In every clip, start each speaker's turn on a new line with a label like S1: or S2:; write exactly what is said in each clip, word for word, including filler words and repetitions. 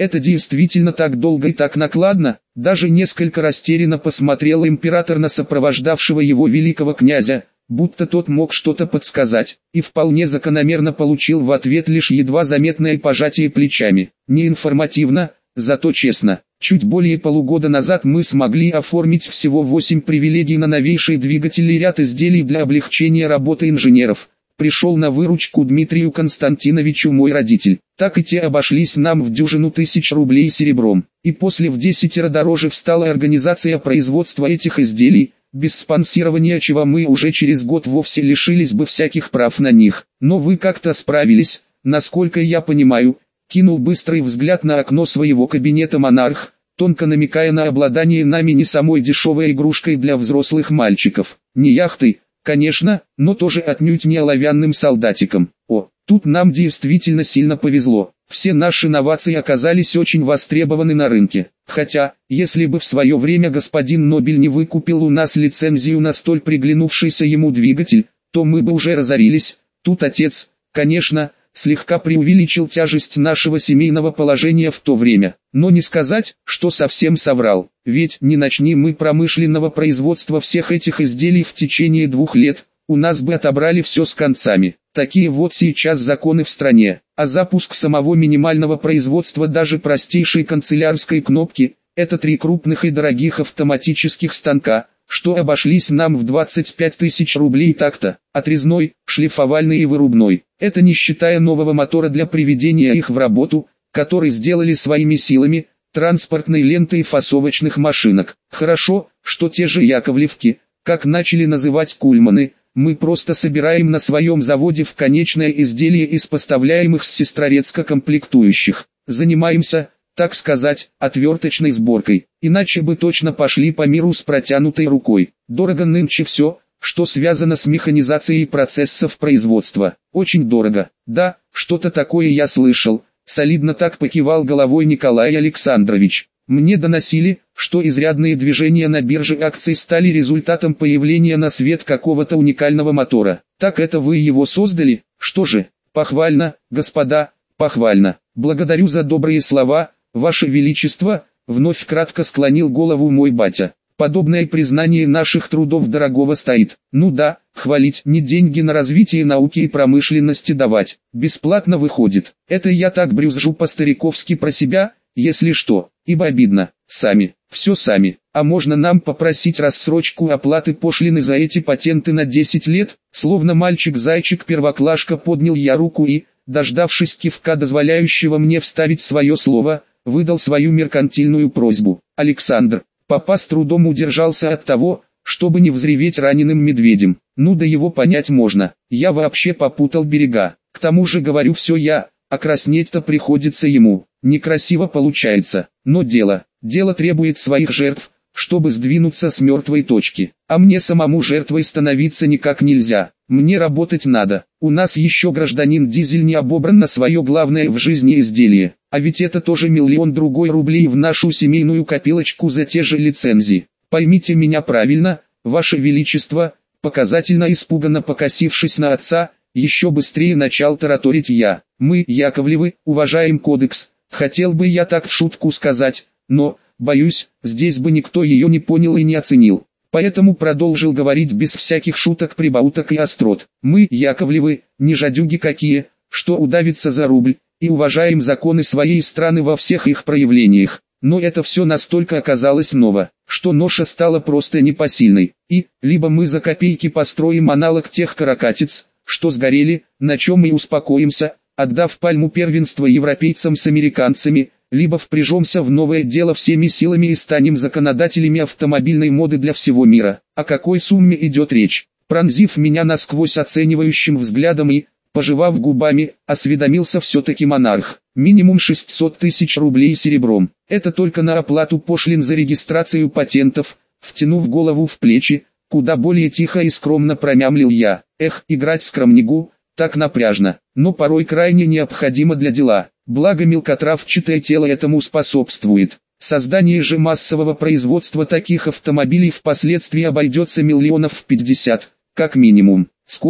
S1: Это действительно так долго и так накладно? Даже несколько растерянно посмотрел император на сопровождавшего его великого князя, будто тот мог что-то подсказать, и вполне закономерно получил в ответ лишь едва заметное пожатие плечами. Неинформативно, зато честно. Чуть более полугода назад мы смогли оформить всего восемь привилегий на новейшие двигатели и ряд изделий для облегчения работы инженеров. Пришел на выручку Дмитрию Константиновичу мой родитель. Так и те обошлись нам в дюжину тысяч рублей серебром. И после в десятеро дороже встала организация производства этих изделий, без спонсирования чего мы уже через год вовсе лишились бы всяких прав на них. Но вы как-то справились, насколько я понимаю. Кинул быстрый взгляд на окно своего кабинета монарх, тонко намекая на обладание нами не самой дешевой игрушкой для взрослых мальчиков. Не яхтой, конечно, но тоже отнюдь не оловянным солдатиком. О, тут нам действительно сильно повезло. Все наши новации оказались очень востребованы на рынке. Хотя, если бы в свое время господин Нобель не выкупил у нас лицензию на столь приглянувшийся ему двигатель, то мы бы уже разорились. Тут отец, конечно, слегка преувеличил тяжесть нашего семейного положения в то время. Но не сказать, что совсем соврал. Ведь не начни мы промышленного производства всех этих изделий в течение двух лет, у нас бы отобрали все с концами. Такие вот сейчас законы в стране. А запуск самого минимального производства даже простейшей канцелярской кнопки – это три крупных и дорогих автоматических станка, что обошлись нам в двадцать пять тысяч рублей так-то, отрезной, шлифовальный и вырубной. Это не считая нового мотора для приведения их в работу, который сделали своими силами, транспортной ленты и фасовочных машинок. Хорошо, что те же Яковлевки, как начали называть кульманы, мы просто собираем на своем заводе в конечное изделие из поставляемых с Сестрорецка комплектующих. Занимаемся, так сказать, отверточной сборкой, иначе бы точно пошли по миру с протянутой рукой. Дорого нынче все, что связано с механизацией процессов производства. Очень дорого. Да, что-то такое я слышал. Солидно так покивал головой Николай Александрович. Мне доносили, что изрядные движения на бирже акций стали результатом появления на свет какого-то уникального мотора. Так это вы его создали? Что же, похвально, господа, похвально. Благодарю за добрые слова, Ваше Величество, вновь кратко склонил голову мой батя. Подобное признание наших трудов дорогого стоит. Ну да, хвалить не деньги на развитие науки и промышленности давать. Бесплатно выходит. Это я так брюзжу по-стариковски про себя, если что, ибо обидно. Сами, все сами. А можно нам попросить рассрочку оплаты пошлины за эти патенты на десять лет? Словно мальчик-зайчик-первоклашка поднял я руку и, дождавшись кивка, дозволяющего мне вставить свое слово, выдал свою меркантильную просьбу. Александр, папа с трудом удержался от того, чтобы не взреветь раненым медведем. Ну да его понять можно, я вообще попутал берега. К тому же говорю все я, а краснеть-то приходится ему. Некрасиво получается, но дело, дело требует своих жертв, чтобы сдвинуться с мертвой точки. А мне самому жертвой становиться никак нельзя. Мне работать надо. У нас еще гражданин Дизель не обобран на свое главное в жизни изделие. А ведь это тоже миллион другой рублей в нашу семейную копилочку за те же лицензии. Поймите меня правильно, Ваше Величество, показательно испуганно покосившись на отца, еще быстрее начал тараторить я. Мы, Яковлевы, уважаем кодекс. Хотел бы я так в шутку сказать, но, боюсь, здесь бы никто ее не понял и не оценил. Поэтому продолжил говорить без всяких шуток, прибауток и острот. Мы, Яковлевы, не жадюги какие, что удавиться за рубль, и уважаем законы своей страны во всех их проявлениях. Но это все настолько оказалось ново, что ноша стала просто непосильной. И, либо мы за копейки построим аналог тех каракатиц, что сгорели, на чем и успокоимся, отдав пальму первенства европейцам с американцами, либо впряжемся в новое дело всеми силами и станем законодателями автомобильной моды для всего мира. О какой сумме идет речь? Пронзив меня насквозь оценивающим взглядом и, пожевав губами, осведомился все-таки монарх. Минимум шестьсот тысяч рублей серебром. Это только на оплату пошлин за регистрацию патентов. Втянув голову в плечи, куда более тихо и скромно промямлил я. Эх, играть скромнягу, так напряжно, но порой крайне необходимо для дела. Благо мелкотравчатое тело этому способствует. Создание же массового производства таких автомобилей впоследствии обойдется миллионов в пятьдесят, как минимум. Сколько?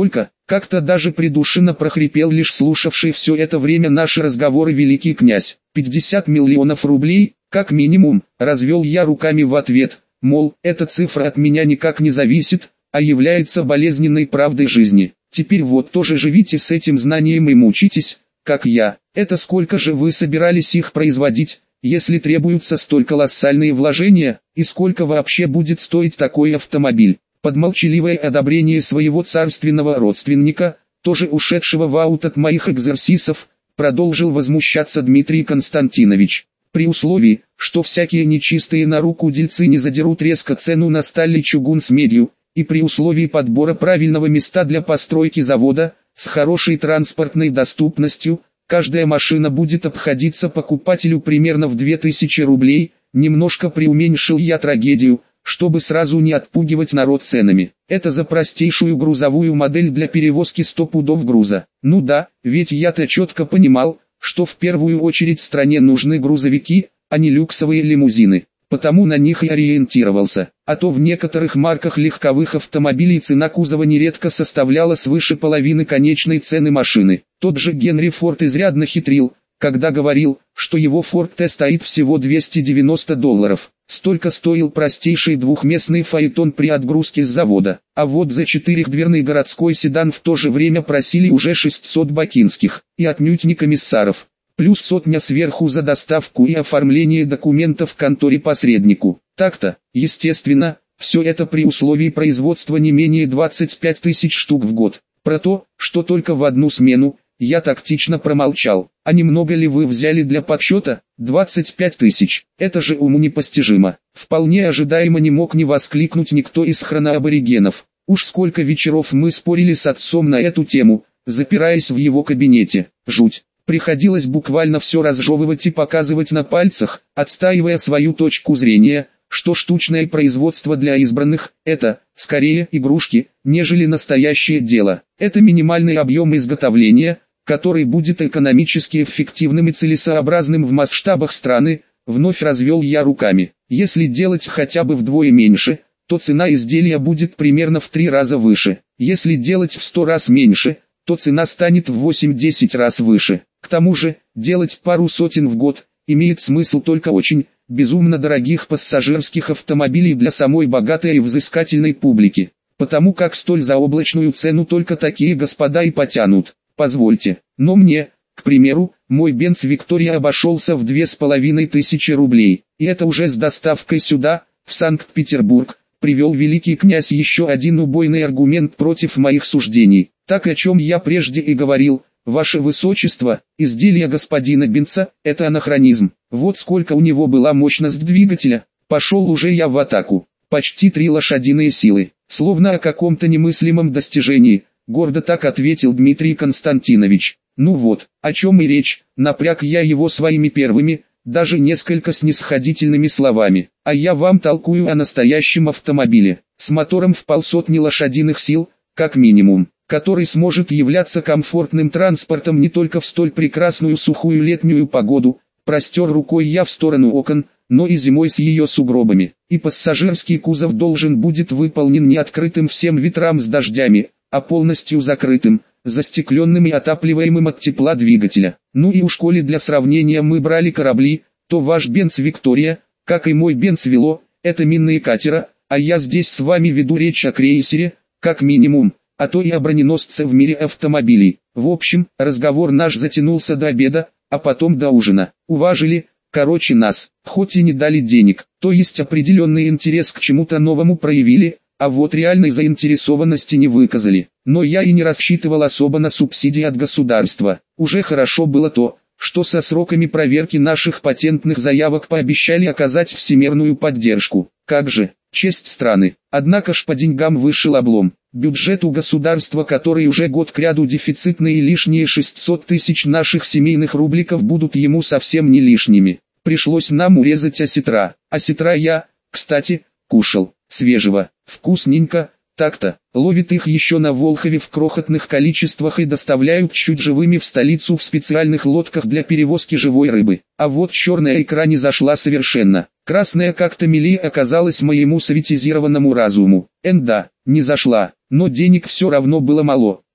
S1: Как-то даже придушенно прохрипел лишь слушавший все это время наши разговоры великий князь. пятьдесят миллионов рублей, как минимум, развел я руками в ответ, мол, эта цифра от меня никак не зависит, а является болезненной правдой жизни. Теперь вот тоже живите с этим знанием и мучитесь, как я. Это сколько же вы собирались их производить, если требуются столь колоссальные вложения, и сколько вообще будет стоить такой автомобиль? Под молчаливое одобрение своего царственного родственника, тоже ушедшего в аут от моих экзерсисов, продолжил возмущаться Дмитрий Константинович. При условии, что всякие нечистые на руку дельцы не задерут резко цену на сталь и чугун с медью, и при условии подбора правильного места для постройки завода, с хорошей транспортной доступностью, каждая машина будет обходиться покупателю примерно в две тысячи рублей, немножко преуменьшил я трагедию, чтобы сразу не отпугивать народ ценами. Это за простейшую грузовую модель для перевозки сто пудов груза. Ну да, ведь я-то четко понимал, что в первую очередь стране нужны грузовики, а не люксовые лимузины. Потому на них и ориентировался. А то в некоторых марках легковых автомобилей цена кузова нередко составляла свыше половины конечной цены машины. Тот же Генри Форд изрядно хитрил, когда говорил, что его Ford T стоит всего двести девяносто долларов. Столько стоил простейший двухместный фаэтон при отгрузке с завода. А вот за четырехдверный городской седан в то же время просили уже шестьсот бакинских, и отнюдь не комиссаров. Плюс сотня сверху за доставку и оформление документов в конторе-посреднику. Так-то, естественно, все это при условии производства не менее двадцати пяти тысяч штук в год. Про то, что только в одну смену, я тактично промолчал. А немного ли вы взяли для подсчета? двадцать пять тысяч. Это же уму непостижимо. Вполне ожидаемо не мог не воскликнуть никто из хроноаборигенов. Уж сколько вечеров мы спорили с отцом на эту тему, запираясь в его кабинете. Жуть. Приходилось буквально все разжевывать и показывать на пальцах, отстаивая свою точку зрения, что штучное производство для избранных – это, скорее, игрушки, нежели настоящее дело. Это минимальный объем изготовления, который будет экономически эффективным и целесообразным в масштабах страны, вновь развел я руками. Если делать хотя бы вдвое меньше, то цена изделия будет примерно в три раза выше. Если делать в сто раз меньше, то цена станет в восемь-десять раз выше. К тому же, делать пару сотен в год имеет смысл только очень, безумно дорогих пассажирских автомобилей для самой богатой и взыскательной публики. Потому как столь заоблачную цену только такие господа и потянут. Позвольте, но мне, к примеру, мой Бенц Виктория обошелся в две с половиной тысячи рублей. И это уже с доставкой сюда, в Санкт-Петербург, привел великий князь еще один убойный аргумент против моих суждений. Так, о чем я прежде и говорил, ваше высочество, изделие господина Бенца – это анахронизм. Вот сколько у него была мощность двигателя, пошел уже я в атаку. Почти три лошадиные силы, словно о каком-то немыслимом достижении, гордо так ответил Дмитрий Константинович. Ну вот, о чем и речь, напряг я его своими первыми, даже несколько снисходительными словами. А я вам толкую о настоящем автомобиле, с мотором в полсотни лошадиных сил, как минимум, который сможет являться комфортным транспортом не только в столь прекрасную сухую летнюю погоду, простер рукой я в сторону окон, но и зимой с ее сугробами. И пассажирский кузов должен будет выполнен не открытым всем ветрам с дождями, а полностью закрытым, застекленным и отапливаемым от тепла двигателя. Ну и уж коли для сравнения мы брали корабли, то ваш Бенц Виктория, как и мой Бенц Вело, это минные катера, а я здесь с вами веду речь о крейсере, как минимум, а то и о броненосце в мире автомобилей. В общем, разговор наш затянулся до обеда, а потом до ужина. Уважили, короче нас, хоть и не дали денег, то есть определенный интерес к чему-то новому проявили, а вот реальной заинтересованности не выказали. Но я и не рассчитывал особо на субсидии от государства. Уже хорошо было то, что со сроками проверки наших патентных заявок пообещали оказать всемирную поддержку. Как же, честь страны. Однако ж по деньгам вышел облом. Бюджет у государства, который уже год кряду дефицитный, и лишние шестьсот тысяч наших семейных рубликов будут ему совсем не лишними. Пришлось нам урезать осетра. Осетра я, кстати, кушал. Свежего, вкусненько, так-то. Ловят их еще на Волхове в крохотных количествах и доставляют чуть живыми в столицу в специальных лодках для перевозки живой рыбы. А вот черная икра не зашла совершенно. Красная как-то милее оказалась моему советизированному разуму. Энда, не зашла, но денег все равно было мало.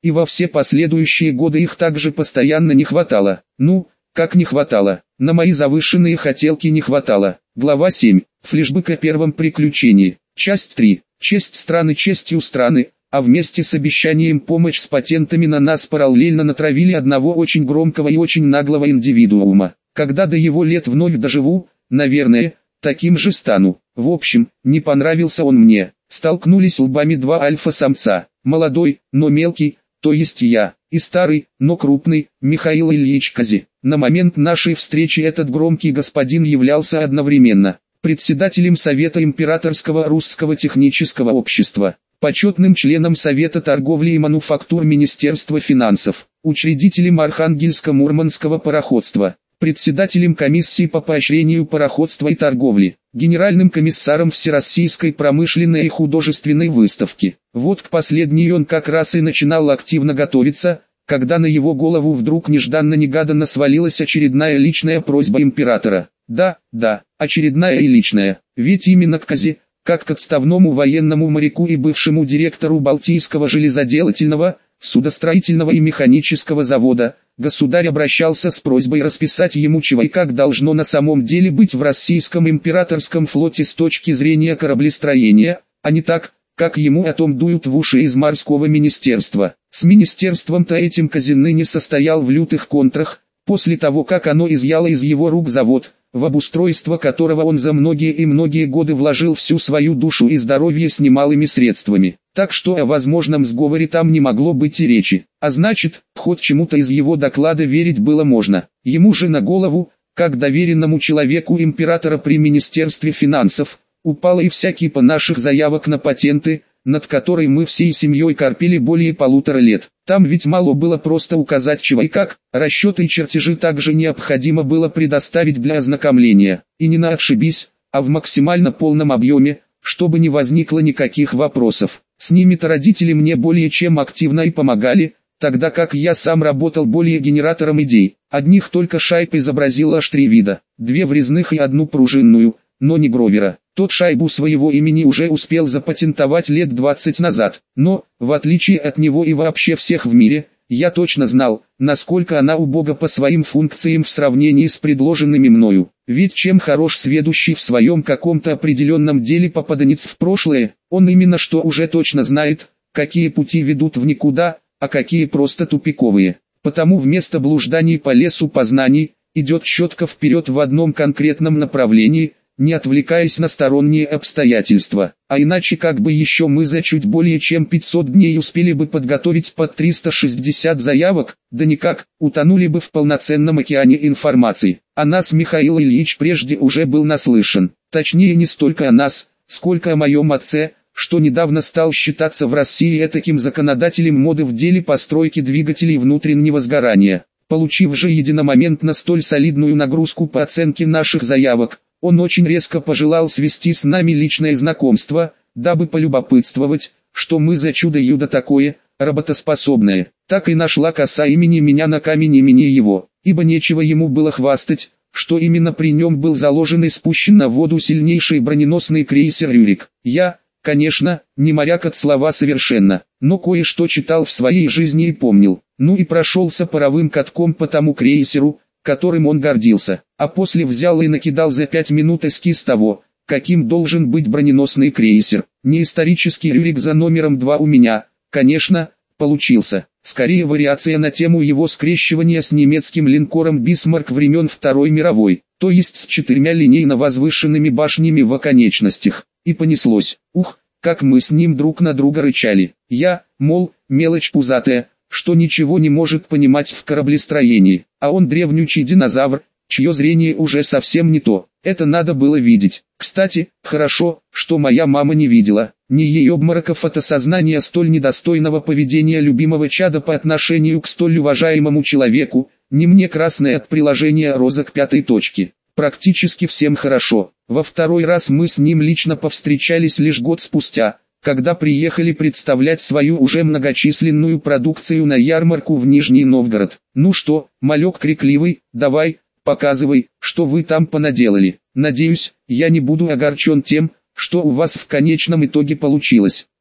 S1: и во все последующие годы их также постоянно не хватало. Ну, как не хватало, на мои завышенные хотелки не хватало. Глава семь. Флешбэк о первом приключении. Часть три. Честь страны честью страны, а вместе с обещанием помочь с патентами на нас параллельно натравили одного очень громкого и очень наглого индивидуума. Когда до его лет вновь доживу, наверное, таким же стану. В общем, не понравился он мне. Столкнулись лбами два альфа-самца, молодой, но мелкий, то есть я, и старый, но крупный, Михаил Ильич Кози. На момент нашей встречи этот громкий господин являлся одновременно председателем Совета Императорского Русского технического общества, почетным членом Совета торговли и мануфактур Министерства финансов, учредителем Архангельско-Мурманского пароходства, председателем комиссии по поощрению пароходства и торговли, генеральным комиссаром Всероссийской промышленной и художественной выставки. Вот к последней он как раз и начинал активно готовиться, когда на его голову вдруг нежданно-негаданно свалилась очередная личная просьба императора. Да, да, очередная и личная, ведь именно к Кози, как к отставному военному моряку и бывшему директору Балтийского железоделательного, судостроительного и механического завода, государь обращался с просьбой расписать ему чего и как должно на самом деле быть в российском императорском флоте с точки зрения кораблестроения, а не так, как ему о том дуют в уши из морского министерства. С министерством-то этим Кози ныне состоял в лютых контрах, после того как оно изъяло из его рук завод, в обустройство которого он за многие и многие годы вложил всю свою душу и здоровье с немалыми средствами. Так что о возможном сговоре там не могло быть и речи. А значит, хоть чему-то из его доклада верить было можно. Ему же на голову, как доверенному человеку императора при Министерстве финансов, упало и вся кипа наших заявок на патенты, над которой мы всей семьей корпели более полутора лет. Там ведь мало было просто указать чего и как, расчеты и чертежи также необходимо было предоставить для ознакомления. И не на отшибись, а в максимально полном объеме, чтобы не возникло никаких вопросов. С ними-то родители мне более чем активно и помогали, тогда как я сам работал более генератором идей. Одних только шайб изобразил аж три вида, две врезных и одну пружинную, но не Гровера. Тот шайбу своего имени уже успел запатентовать лет двадцать назад, но, в отличие от него и вообще всех в мире, я точно знал, насколько она убога по своим функциям в сравнении с предложенными мною. Ведь чем хорош сведущий в своем каком-то определенном деле попаданец в прошлое, он именно что уже точно знает, какие пути ведут в никуда, а какие просто тупиковые. Потому вместо блужданий по лесу познаний, идет четко вперед в одном конкретном направлении, не отвлекаясь на сторонние обстоятельства. А иначе как бы еще мы за чуть более чем пятьсот дней успели бы подготовить под триста шестьдесят заявок, да никак, утонули бы в полноценном океане информации. О нас Михаил Ильич прежде уже был наслышан, точнее не столько о нас, сколько о моем отце, что недавно стал считаться в России этаким законодателем моды в деле постройки двигателей внутреннего сгорания. Получив же единомоментно столь солидную нагрузку по оценке наших заявок, он очень резко пожелал свести с нами личное знакомство, дабы полюбопытствовать, что мы за чудо-юдо такое, работоспособное. Так и нашла коса имени меня на камень имени его, ибо нечего ему было хвастать, что именно при нем был заложен и спущен на воду сильнейший броненосный крейсер «Рюрик». Я, конечно, не моряк от слова совершенно, но кое-что читал в своей жизни и помнил. Ну и прошелся паровым катком по тому крейсеру, которым он гордился, а после взял и накидал за пять минут эскиз того, каким должен быть броненосный крейсер. Не исторический «Рюрик» за номером два у меня, конечно, получился. Скорее вариация на тему его скрещивания с немецким линкором «Бисмарк» времен Второй мировой, то есть с четырьмя линейно возвышенными башнями в оконечностях. И понеслось. Ух, как мы с ним друг на друга рычали. Я, мол, мелочь пузатая, что ничего не может понимать в кораблестроении, а он древнючий динозавр, чье зрение уже совсем не то. Это надо было видеть. Кстати, хорошо, что моя мама не видела, ни ей обмороков от осознания столь недостойного поведения любимого чада по отношению к столь уважаемому человеку, ни мне красное от приложения роза к пятой точке. Практически всем хорошо. Во второй раз мы с ним лично повстречались лишь год спустя, когда приехали представлять свою уже многочисленную продукцию на ярмарку в Нижний Новгород. Ну что, малек крикливый, давай, показывай, что вы там понаделали. Надеюсь, я не буду огорчен тем, что у вас в конечном итоге получилось.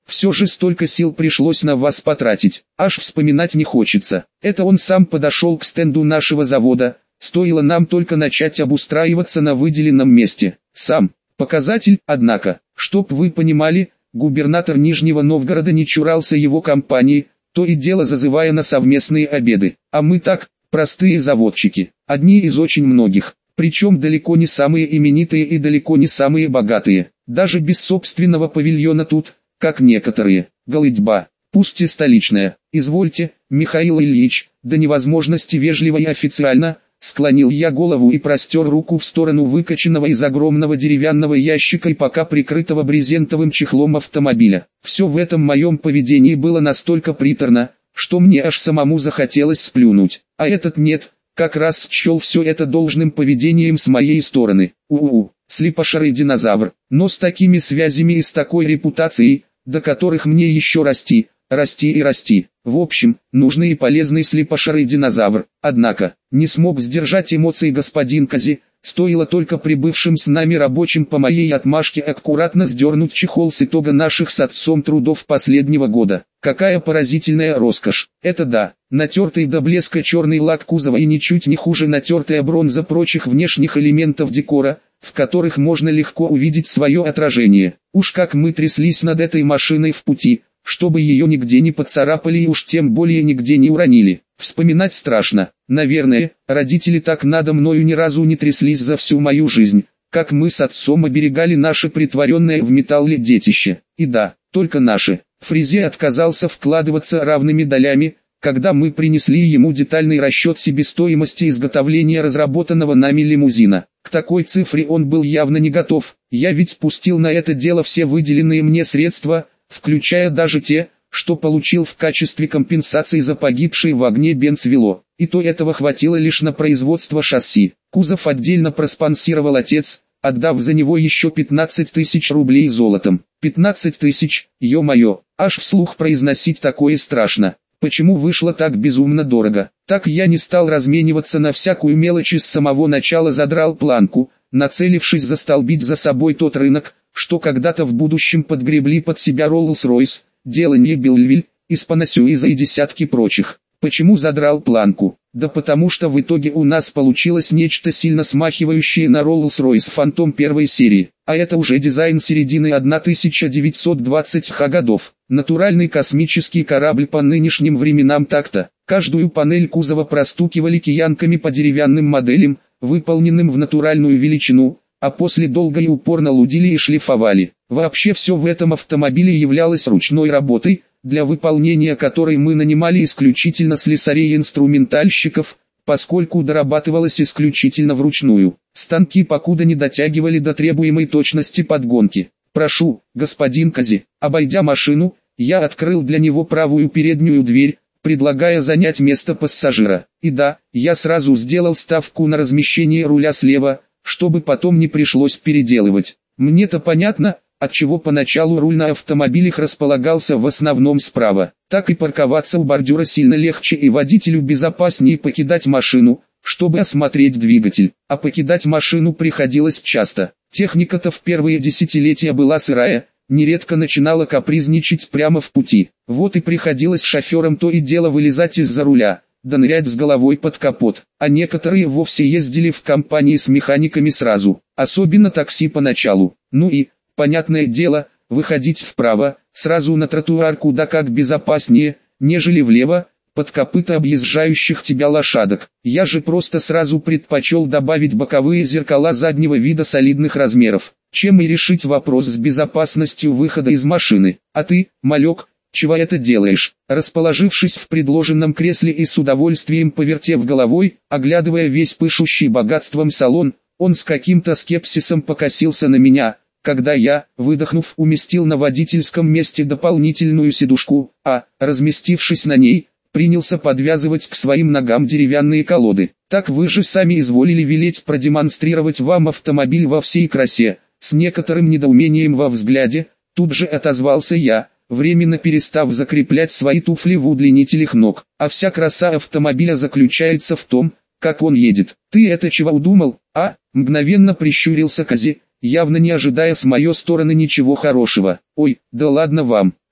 S1: Все же столько сил пришлось на вас потратить, аж вспоминать не хочется. Это он сам подошел к стенду нашего завода, стоило нам только начать обустраиваться на выделенном месте. Сам. Показатель, однако, чтоб вы понимали, губернатор Нижнего Новгорода не чурался его компании, то и дело зазывая на совместные обеды. А мы так, простые заводчики, одни из очень многих, причем далеко не самые именитые и далеко не самые богатые, даже без собственного павильона тут, как некоторые. Голытьба, пусть и столичная. Извольте, Михаил Ильич, до невозможности вежливо и официально, склонил я голову и простер руку в сторону выкачанного из огромного деревянного ящика и пока прикрытого брезентовым чехлом автомобиля. Все в этом моем поведении было настолько приторно, что мне аж самому захотелось сплюнуть. А этот нет, как раз счел все это должным поведением с моей стороны. У-у-у, слепошарый динозавр, но с такими связями и с такой репутацией, до которых мне еще расти, расти и расти. В общем, нужный и полезный слепошарый динозавр. Однако, не смог сдержать эмоций господин Кази, стоило только прибывшим с нами рабочим по моей отмашке аккуратно сдернуть чехол с итога наших с отцом трудов последнего года. Какая поразительная роскошь. Это да, натертый до блеска черный лак кузова и ничуть не хуже натертая бронза прочих внешних элементов декора, в которых можно легко увидеть свое отражение. Уж как мы тряслись над этой машиной в пути, чтобы ее нигде не поцарапали и уж тем более нигде не уронили. Вспоминать страшно. Наверное, родители так надо мною ни разу не тряслись за всю мою жизнь, как мы с отцом оберегали наше притворенное в металле детище. И да, только наше. Фрезе отказался вкладываться равными долями, когда мы принесли ему детальный расчет себестоимости изготовления разработанного нами лимузина. К такой цифре он был явно не готов. Я ведь пустил на это дело все выделенные мне средства, включая даже те, что получил в качестве компенсации за погибшие в огне бензвело. И то этого хватило лишь на производство шасси. Кузов отдельно проспонсировал отец, отдав за него еще пятнадцать тысяч рублей золотом. пятнадцать тысяч, ё-моё, аж вслух произносить такое страшно. Почему вышло так безумно дорого? Так я не стал размениваться на всякую мелочь и с самого начала задрал планку, нацелившись застолбить за собой тот рынок, что когда-то в будущем подгребли под себя Rolls-Royce, Деланье Белвиль, Испанасюиза и десятки прочих. Почему задрал планку? Да потому что в итоге у нас получилось нечто сильно смахивающее на Rolls-Royce Phantom первой серии, а это уже дизайн середины тысяча девятьсот двадцатых годов. Натуральный космический корабль по нынешним временам так-то. Каждую панель кузова простукивали киянками по деревянным моделям, выполненным в натуральную величину, а после долго и упорно лудили и шлифовали. Вообще все в этом автомобиле являлось ручной работой, для выполнения которой мы нанимали исключительно слесарей и инструментальщиков, поскольку дорабатывалось исключительно вручную. Станки покуда не дотягивали до требуемой точности подгонки. «Прошу, господин Кази». Обойдя машину, я открыл для него правую переднюю дверь, предлагая занять место пассажира. И да, я сразу сделал ставку на размещение руля слева, чтобы потом не пришлось переделывать. Мне-то понятно, отчего поначалу руль на автомобилях располагался в основном справа. Так и парковаться у бордюра сильно легче и водителю безопаснее покидать машину, чтобы осмотреть двигатель. А покидать машину приходилось часто. Техника-то в первые десятилетия была сырая, нередко начинала капризничать прямо в пути. Вот и приходилось шоферам то и дело вылезать из-за руля, да нырять с головой под капот. А некоторые вовсе ездили в компании с механиками сразу, особенно такси поначалу. Ну и, понятное дело, выходить вправо, сразу на тротуар куда как безопаснее, нежели влево, под копыта объезжающих тебя лошадок. Я же просто сразу предпочел добавить боковые зеркала заднего вида солидных размеров, чем и решить вопрос с безопасностью выхода из машины. А ты, малек, чего это делаешь? Расположившись в предложенном кресле и с удовольствием повертев головой, оглядывая весь пышущий богатством салон, он с каким-то скепсисом покосился на меня, когда я, выдохнув, уместил на водительском месте дополнительную сидушку, а, разместившись на ней, принялся подвязывать к своим ногам деревянные колоды. Так вы же сами изволили велеть продемонстрировать вам автомобиль во всей красе. С некоторым недоумением во взгляде, тут же отозвался я, временно перестав закреплять свои туфли в удлинителях ног. А вся краса автомобиля заключается в том, как он едет. Ты это чего удумал, а? Мгновенно прищурился Кази, явно не ожидая с моей стороны ничего хорошего. Ой, да ладно вам.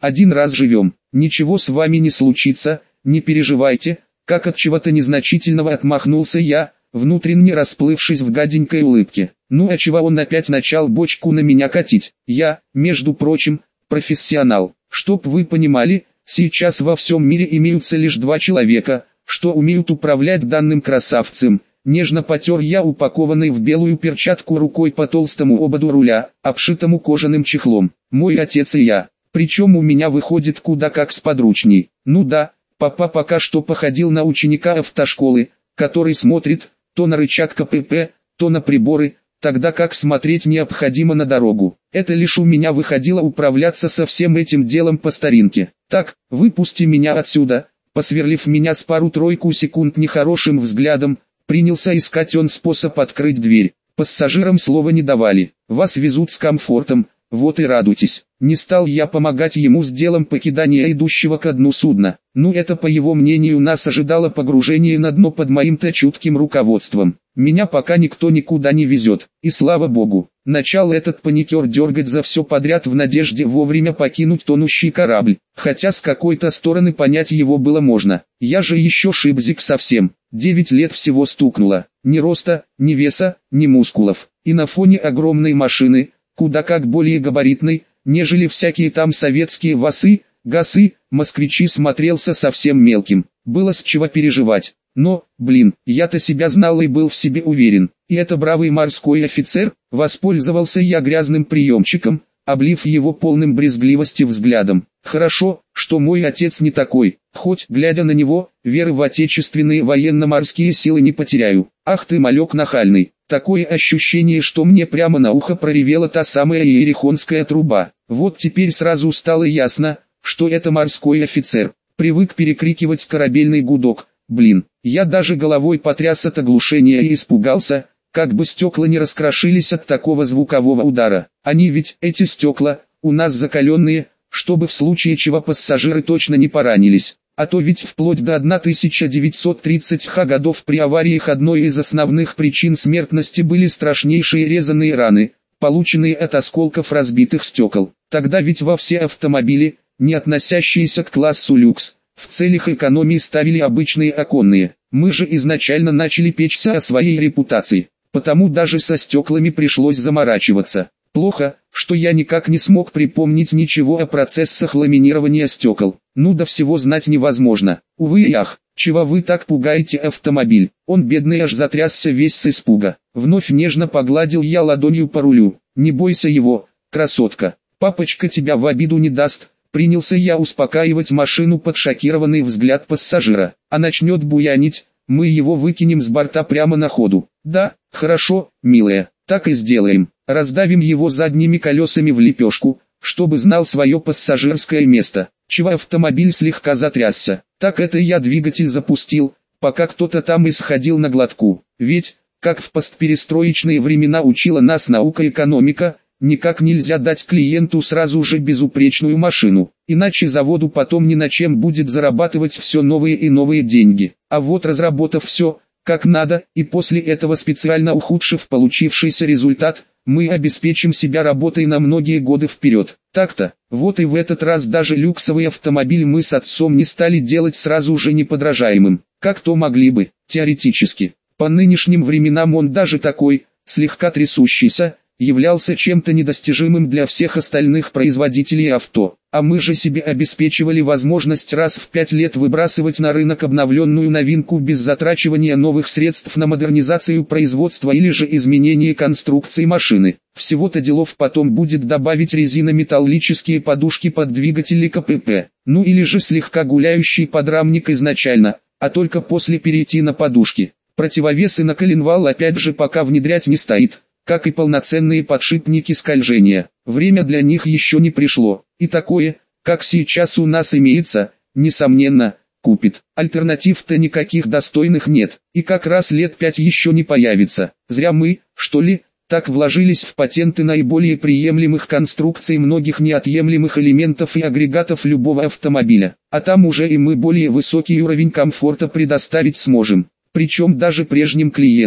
S1: один раз живем, ничего с вами не случится, не переживайте, как от чего-то незначительного отмахнулся я, внутренне расплывшись в гаденькой улыбке. Ну а чего он опять начал бочку на меня катить? Я, между прочим, профессионал. Чтоб вы понимали, сейчас во всем мире имеются лишь два человека, что умеют управлять данным красавцем. Нежно потер я упакованной в белую перчатку рукой по толстому ободу руля, обшитому кожаным чехлом. Мой отец и я. Причем у меня выходит куда как сподручней. Ну да, папа пока что походил на ученика автошколы, который смотрит то на рычаг ка пэ пэ, то на приборы, тогда как смотреть необходимо на дорогу. Это лишь у меня выходило управляться со всем этим делом по старинке. Так, выпусти меня отсюда. Посверлив меня с пару-тройку секунд нехорошим взглядом, принялся искать он способ открыть дверь. Пассажирам слова не давали. Вас везут с комфортом, вот и радуйтесь. Не стал я помогать ему с делом покидания идущего ко дну судна. Ну это, по его мнению, нас ожидало погружение на дно под моим-то чутким руководством. Меня пока никто никуда не везет, и слава богу. Начал этот паникер дергать за все подряд в надежде вовремя покинуть тонущий корабль, хотя с какой-то стороны понять его было можно. Я же еще шибзик совсем, девять лет всего стукнуло, ни роста, ни веса, ни мускулов, и на фоне огромной машины, куда как более габаритной, нежели всякие там советские ВАЗы, ГАЗы, москвичи, смотрелся совсем мелким. Было с чего переживать. Но, блин, я-то себя знал и был в себе уверен. И это бравый морской офицер, воспользовался я грязным приемчиком, облив его полным брезгливости взглядом. Хорошо, что мой отец не такой, хоть, глядя на него, веры в отечественные военно-морские силы не потеряю. Ах ты малек нахальный, такое ощущение, что мне прямо на ухо проревела та самая иерихонская труба. Вот теперь сразу стало ясно, что это морской офицер. Привык перекрикивать корабельный гудок. Блин, я даже головой потряс от оглушения и испугался, как бы стекла не раскрошились от такого звукового удара. Они ведь, эти стекла, у нас закаленные, чтобы в случае чего пассажиры точно не поранились. А то ведь вплоть до тысяча девятьсот тридцатых годов при авариях одной из основных причин смертности были страшнейшие резаные раны, полученные от осколков разбитых стекол. Тогда ведь во все автомобили, не относящиеся к классу люкс, в целях экономии ставили обычные оконные. Мы же изначально начали печься о своей репутации, потому даже со стеклами пришлось заморачиваться. Плохо, что я никак не смог припомнить ничего о процессах ламинирования стекол. Ну до всего знать невозможно. Увы и ах, чего вы так пугаете автомобиль? Он бедный аж затрясся весь с испуга. Вновь нежно погладил я ладонью по рулю. Не бойся его, красотка, папочка тебя в обиду не даст. Принялся я успокаивать машину под шокированный взгляд пассажира. А начнет буянить, мы его выкинем с борта прямо на ходу. Да, хорошо, милая, так и сделаем. Раздавим его задними колесами в лепешку, чтобы знал свое пассажирское место. Чего автомобиль слегка затрясся. Так это я двигатель запустил, пока кто-то там исходил на глотку. Ведь, как в постперестроечные времена учила нас наука-экономика, никак нельзя дать клиенту сразу же безупречную машину, иначе заводу потом ни на чем будет зарабатывать все новые и новые деньги. А вот разработав все, как надо, и после этого специально ухудшив получившийся результат, мы обеспечим себя работой на многие годы вперед. Так-то, вот и в этот раз даже люксовый автомобиль мы с отцом не стали делать сразу же неподражаемым, как то могли бы, теоретически. По нынешним временам он даже такой, слегка трясущийся, являлся чем-то недостижимым для всех остальных производителей авто, а мы же себе обеспечивали возможность раз в пять лет выбрасывать на рынок обновленную новинку без затрачивания новых средств на модернизацию производства или же изменение конструкции машины. Всего-то делов потом будет добавить резинометаллические подушки под двигатели ка пэ пэ, ну или же слегка гуляющий подрамник изначально, а только после перейти на подушки. Противовесы на коленвал опять же пока внедрять не стоит, как и полноценные подшипники скольжения. Время для них еще не пришло, и такое, как сейчас у нас имеется, несомненно, купит. Альтернатив-то никаких достойных нет, и как раз лет пять еще не появится. Зря мы, что ли, так вложились в патенты наиболее приемлемых конструкций многих неотъемлемых элементов и агрегатов любого автомобиля, а там уже и мы более высокий уровень комфорта предоставить сможем. Причем даже прежним клиентам.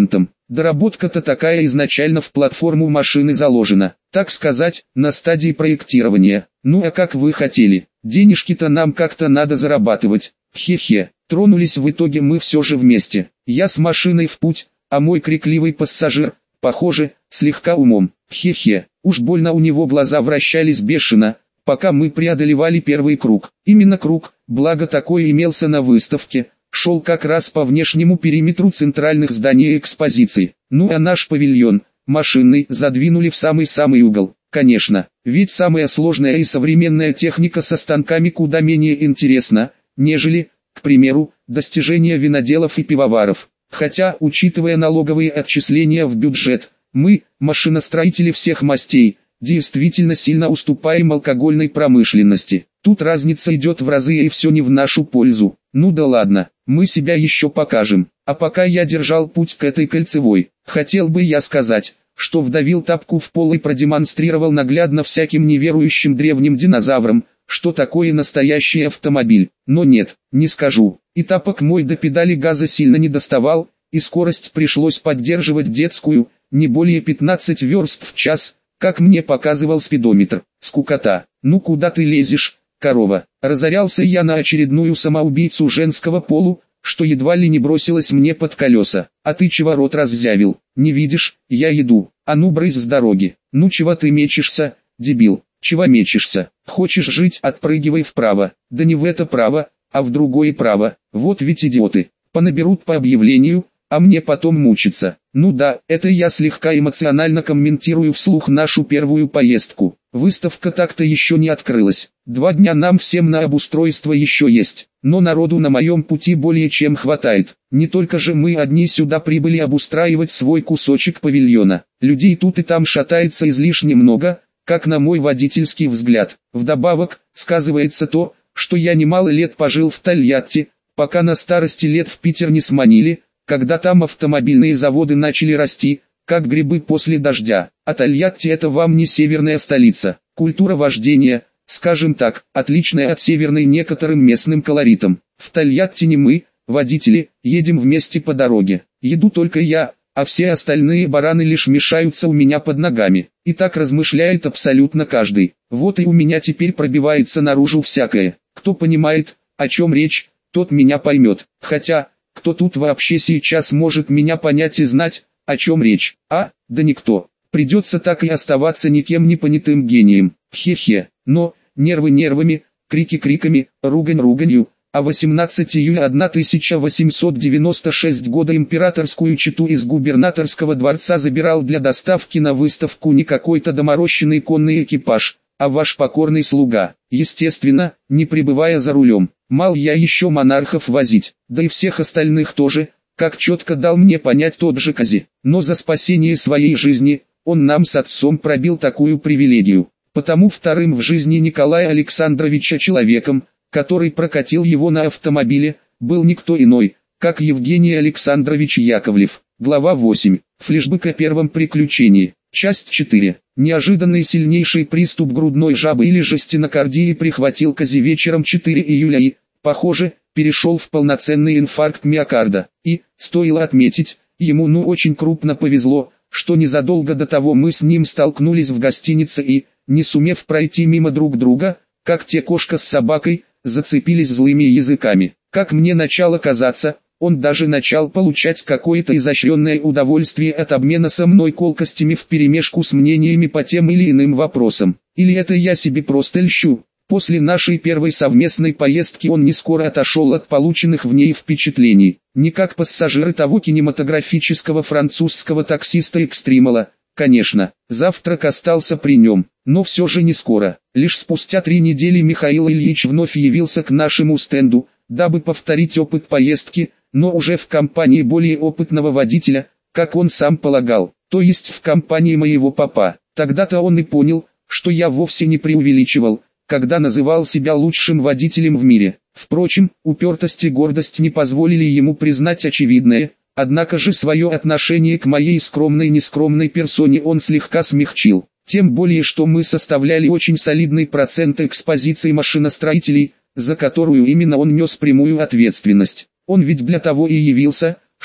S1: Доработка-то такая изначально в платформу машины заложена, так сказать, на стадии проектирования. Ну а как вы хотели, денежки-то нам как-то надо зарабатывать. Хе-хе, тронулись в итоге мы все же вместе. Я с машиной в путь, а мой крикливый пассажир, похоже, слегка умом. Хе-хе, уж больно у него глаза вращались бешено, пока мы преодолевали первый круг. Именно круг, благо такой имелся на выставке, шел как раз по внешнему периметру центральных зданий экспозиции. Ну а наш павильон, машинный, задвинули в самый-самый угол. Конечно, ведь самая сложная и современная техника со станками куда менее интересна, нежели, к примеру, достижения виноделов и пивоваров. Хотя, учитывая налоговые отчисления в бюджет, мы, машиностроители всех мастей, действительно сильно уступаем алкогольной промышленности. Тут разница идет в разы и все не в нашу пользу. Ну да ладно, мы себя еще покажем. А пока я держал путь к этой кольцевой, хотел бы я сказать, что вдавил тапку в пол и продемонстрировал наглядно всяким неверующим древним динозаврам, что такое настоящий автомобиль. Но нет, не скажу. И тапок мой до педали газа сильно не доставал, и скорость пришлось поддерживать детскую, не более пятнадцать верст в час, как мне показывал спидометр. Скукота. Ну куда ты лезешь, корова? Разорялся я на очередную самоубийцу женского полу, что едва ли не бросилась мне под колеса. А ты чего рот раззявил? Не видишь, я еду. А ну брысь с дороги. Ну чего ты мечешься, дебил? Чего мечешься? Хочешь жить, отпрыгивай вправо. Да не в это право, а в другое право. Вот ведь идиоты. Понаберут по объявлению, а мне потом мучиться. Ну да, это я слегка эмоционально комментирую вслух нашу первую поездку. Выставка так-то еще не открылась. Два дня нам всем на обустройство еще есть. Но народу на моем пути более чем хватает. Не только же мы одни сюда прибыли обустраивать свой кусочек павильона. Людей тут и там шатается излишне много, как на мой водительский взгляд. Вдобавок, сказывается то, что я немало лет пожил в Тольятти, пока на старости лет в Питер не сманили, когда там автомобильные заводы начали расти, как грибы после дождя. А Тольятти это вам не северная столица. Культура вождения, скажем так, отличная от северной некоторым местным колоритом. В Тольятти не мы, водители, едем вместе по дороге. Еду только я, а все остальные бараны лишь мешаются у меня под ногами. И так размышляет абсолютно каждый. Вот и у меня теперь пробивается наружу всякое. Кто понимает, о чем речь, тот меня поймет. Хотя, кто тут вообще сейчас может меня понять и знать, о чем речь? А, да никто. Придется так и оставаться никем не понятым гением. Хе-хе. Но, нервы нервами, крики криками, ругань руганью. А восемнадцатого июля тысяча восемьсот девяносто шестого года императорскую чету из губернаторского дворца забирал для доставки на выставку не какой-то доморощенный конный экипаж, а ваш покорный слуга. Естественно, не пребывая за рулем. Мал я еще монархов возить, да и всех остальных тоже, как четко дал мне понять тот же Кази. Но за спасение своей жизни, он нам с отцом пробил такую привилегию. Потому вторым в жизни Николая Александровича человеком, который прокатил его на автомобиле, был никто иной, как Евгений Александрович Яковлев. Глава восемь. Флешбэк о первом приключении. Часть четыре. Неожиданный сильнейший приступ грудной жабы или же стенокардии прихватил Кази вечером четвёртого июля и, похоже, перешел в полноценный инфаркт миокарда. И, стоило отметить, ему ну очень крупно повезло, что незадолго до того мы с ним столкнулись в гостинице и, не сумев пройти мимо друг друга, как те кошка с собакой, зацепились злыми языками. Как мне начало казаться, он даже начал получать какое-то изощренное удовольствие от обмена со мной колкостями вперемешку с мнениями по тем или иным вопросам. Или это я себе просто льщу? После нашей первой совместной поездки он не скоро отошел от полученных в ней впечатлений. Не как пассажиры того кинематографического французского таксиста-экстримала. Конечно, завтрак остался при нем, но все же не скоро. Лишь спустя три недели Михаил Ильич вновь явился к нашему стенду, дабы повторить опыт поездки, но уже в компании более опытного водителя, как он сам полагал, то есть в компании моего папа. Тогда-то он и понял, что я вовсе не преувеличивал, когда называл себя лучшим водителем в мире. Впрочем, упертость и гордость не позволили ему признать очевидное. Однако же свое отношение к моей скромной-нескромной персоне он слегка смягчил. Тем более, что мы составляли очень солидный процент экспозиции машиностроителей, за которую именно он нес прямую ответственность. Он ведь для того и явился,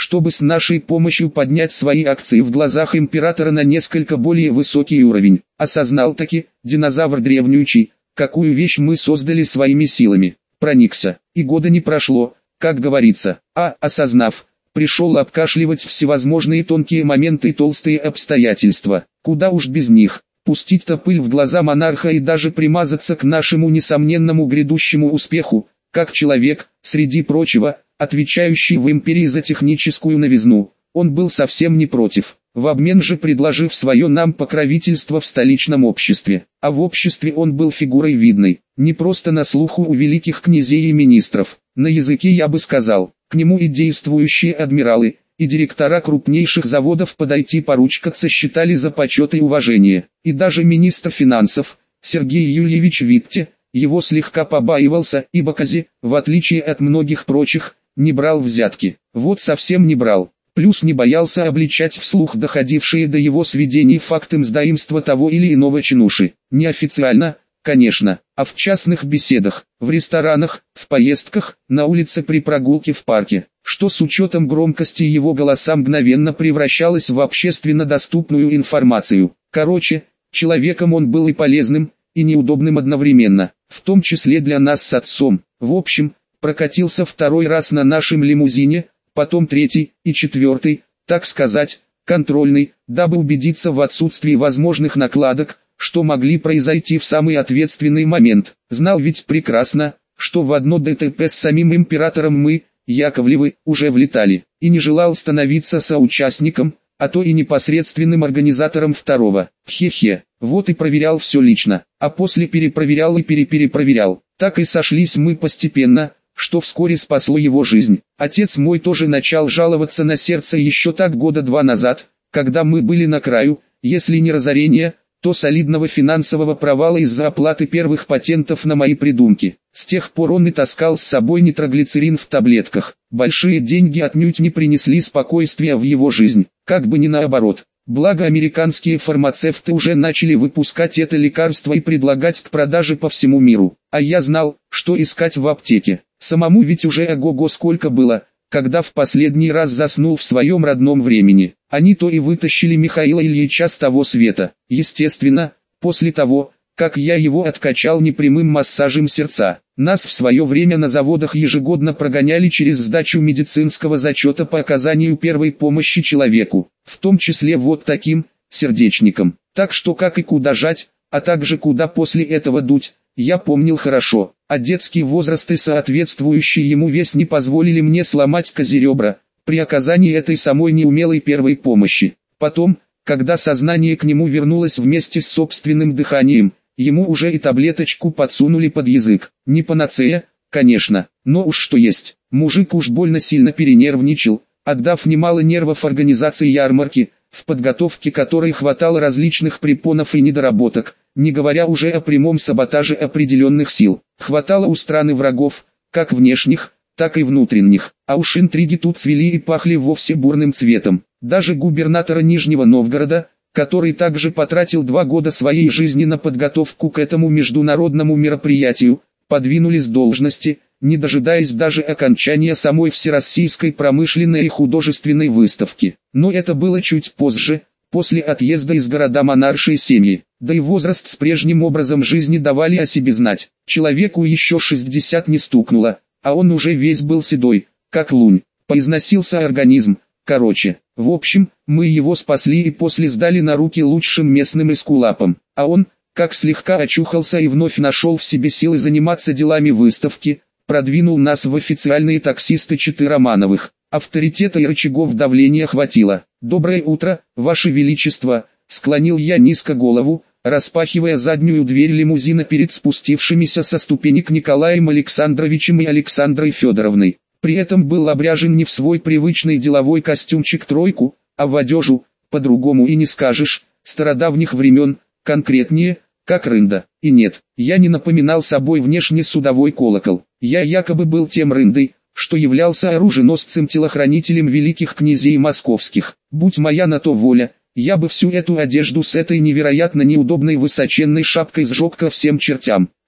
S1: чтобы с нашей помощью поднять свои акции в глазах императора на несколько более высокий уровень. Осознал таки, динозавр древнючий, какую вещь мы создали своими силами. Проникся, и года не прошло, как говорится, а, осознав, пришел обкашливать всевозможные тонкие моменты и толстые обстоятельства. Куда уж без них, пустить-то пыль в глаза монарха и даже примазаться к нашему несомненному грядущему успеху, как человек, среди прочего, отвечающий в империи за техническую новизну. Он был совсем не против, в обмен же предложив свое нам покровительство в столичном обществе. А в обществе он был фигурой видной, не просто на слуху у великих князей и министров, на языке я бы сказал. К нему и действующие адмиралы, и директора крупнейших заводов подойти поручкаться считали за почет и уважение. И даже министр финансов, Сергей Юльевич Витте, его слегка побаивался, ибо Кази, в отличие от многих прочих, не брал взятки. Вот совсем не брал. Плюс не боялся обличать вслух доходившие до его сведений факты мздоимства того или иного чинуши. Неофициально, конечно, а в частных беседах, в ресторанах, в поездках, на улице при прогулке в парке, что с учетом громкости его голоса мгновенно превращалось в общественно доступную информацию. Короче, человеком он был и полезным, и неудобным одновременно, в том числе для нас с отцом. В общем, прокатился второй раз на нашем лимузине, потом третий и четвертый, так сказать, контрольный, дабы убедиться в отсутствии возможных накладок, что могли произойти в самый ответственный момент. Знал ведь прекрасно, что в одно ДТП с самим императором мы, Яковлевы, уже влетали, и не желал становиться соучастником, а то и непосредственным организатором второго. Хе-хе, вот и проверял все лично, а после перепроверял и переперепроверял. Так и сошлись мы постепенно, что вскоре спасло его жизнь. Отец мой тоже начал жаловаться на сердце еще так года два назад, когда мы были на краю, если не разорения, то солидного финансового провала из-за оплаты первых патентов на мои придумки. С тех пор он и таскал с собой нитроглицерин в таблетках. Большие деньги отнюдь не принесли спокойствия в его жизнь, как бы ни наоборот. Благо американские фармацевты уже начали выпускать это лекарство и предлагать к продаже по всему миру. А я знал, что искать в аптеке. Самому ведь уже ого-го сколько было, когда в последний раз заснул в своем родном времени. Они то и вытащили Михаила Ильича с того света. Естественно, после того, как я его откачал непрямым массажем сердца. Нас в свое время на заводах ежегодно прогоняли через сдачу медицинского зачета по оказанию первой помощи человеку, в том числе вот таким, сердечником. Так что как и куда жать, а также куда после этого дуть, я помнил хорошо, а детский возраст и соответствующий ему вес не позволили мне сломать козеребра при оказании этой самой неумелой первой помощи. Потом, когда сознание к нему вернулось вместе с собственным дыханием, ему уже и таблеточку подсунули под язык. Не панацея, конечно, но уж что есть. Мужик уж больно сильно перенервничал, отдав немало нервов организации ярмарки, в подготовке которой хватало различных препонов и недоработок, не говоря уже о прямом саботаже определенных сил. Хватало у страны врагов, как внешних, так и внутренних, а уж интриги тут цвели и пахли вовсе бурным цветом. Даже губернатора Нижнего Новгорода, который также потратил два года своей жизни на подготовку к этому международному мероприятию, подвинули с должности, не дожидаясь даже окончания самой Всероссийской промышленной и художественной выставки. Но это было чуть позже, после отъезда из города монаршей семьи, да и возраст с прежним образом жизни давали о себе знать. Человеку еще шестьдесят не стукнуло, а он уже весь был седой, как лунь, поизносился организм. Короче, в общем, мы его спасли и после сдали на руки лучшим местным эскулапам, а он, как слегка очухался и вновь нашел в себе силы заниматься делами выставки, продвинул нас в официальные таксисты Читы Романовых. Авторитета и рычагов давления хватило. «Доброе утро, Ваше Величество», — склонил я низко голову, распахивая заднюю дверь лимузина перед спустившимися со ступенек Николаем Александровичем и Александрой Федоровной. При этом был обряжен не в свой привычный деловой костюмчик-тройку, а в одежу, по-другому и не скажешь, стародавних времен, конкретнее, как рында. И нет, я не напоминал собой внешне судовой колокол. Я якобы был тем рындой, что являлся оруженосцем-телохранителем великих князей московских. Будь моя на то воля, я бы всю эту одежду с этой невероятно неудобной высоченной шапкой сжег ко всем чертям. Но,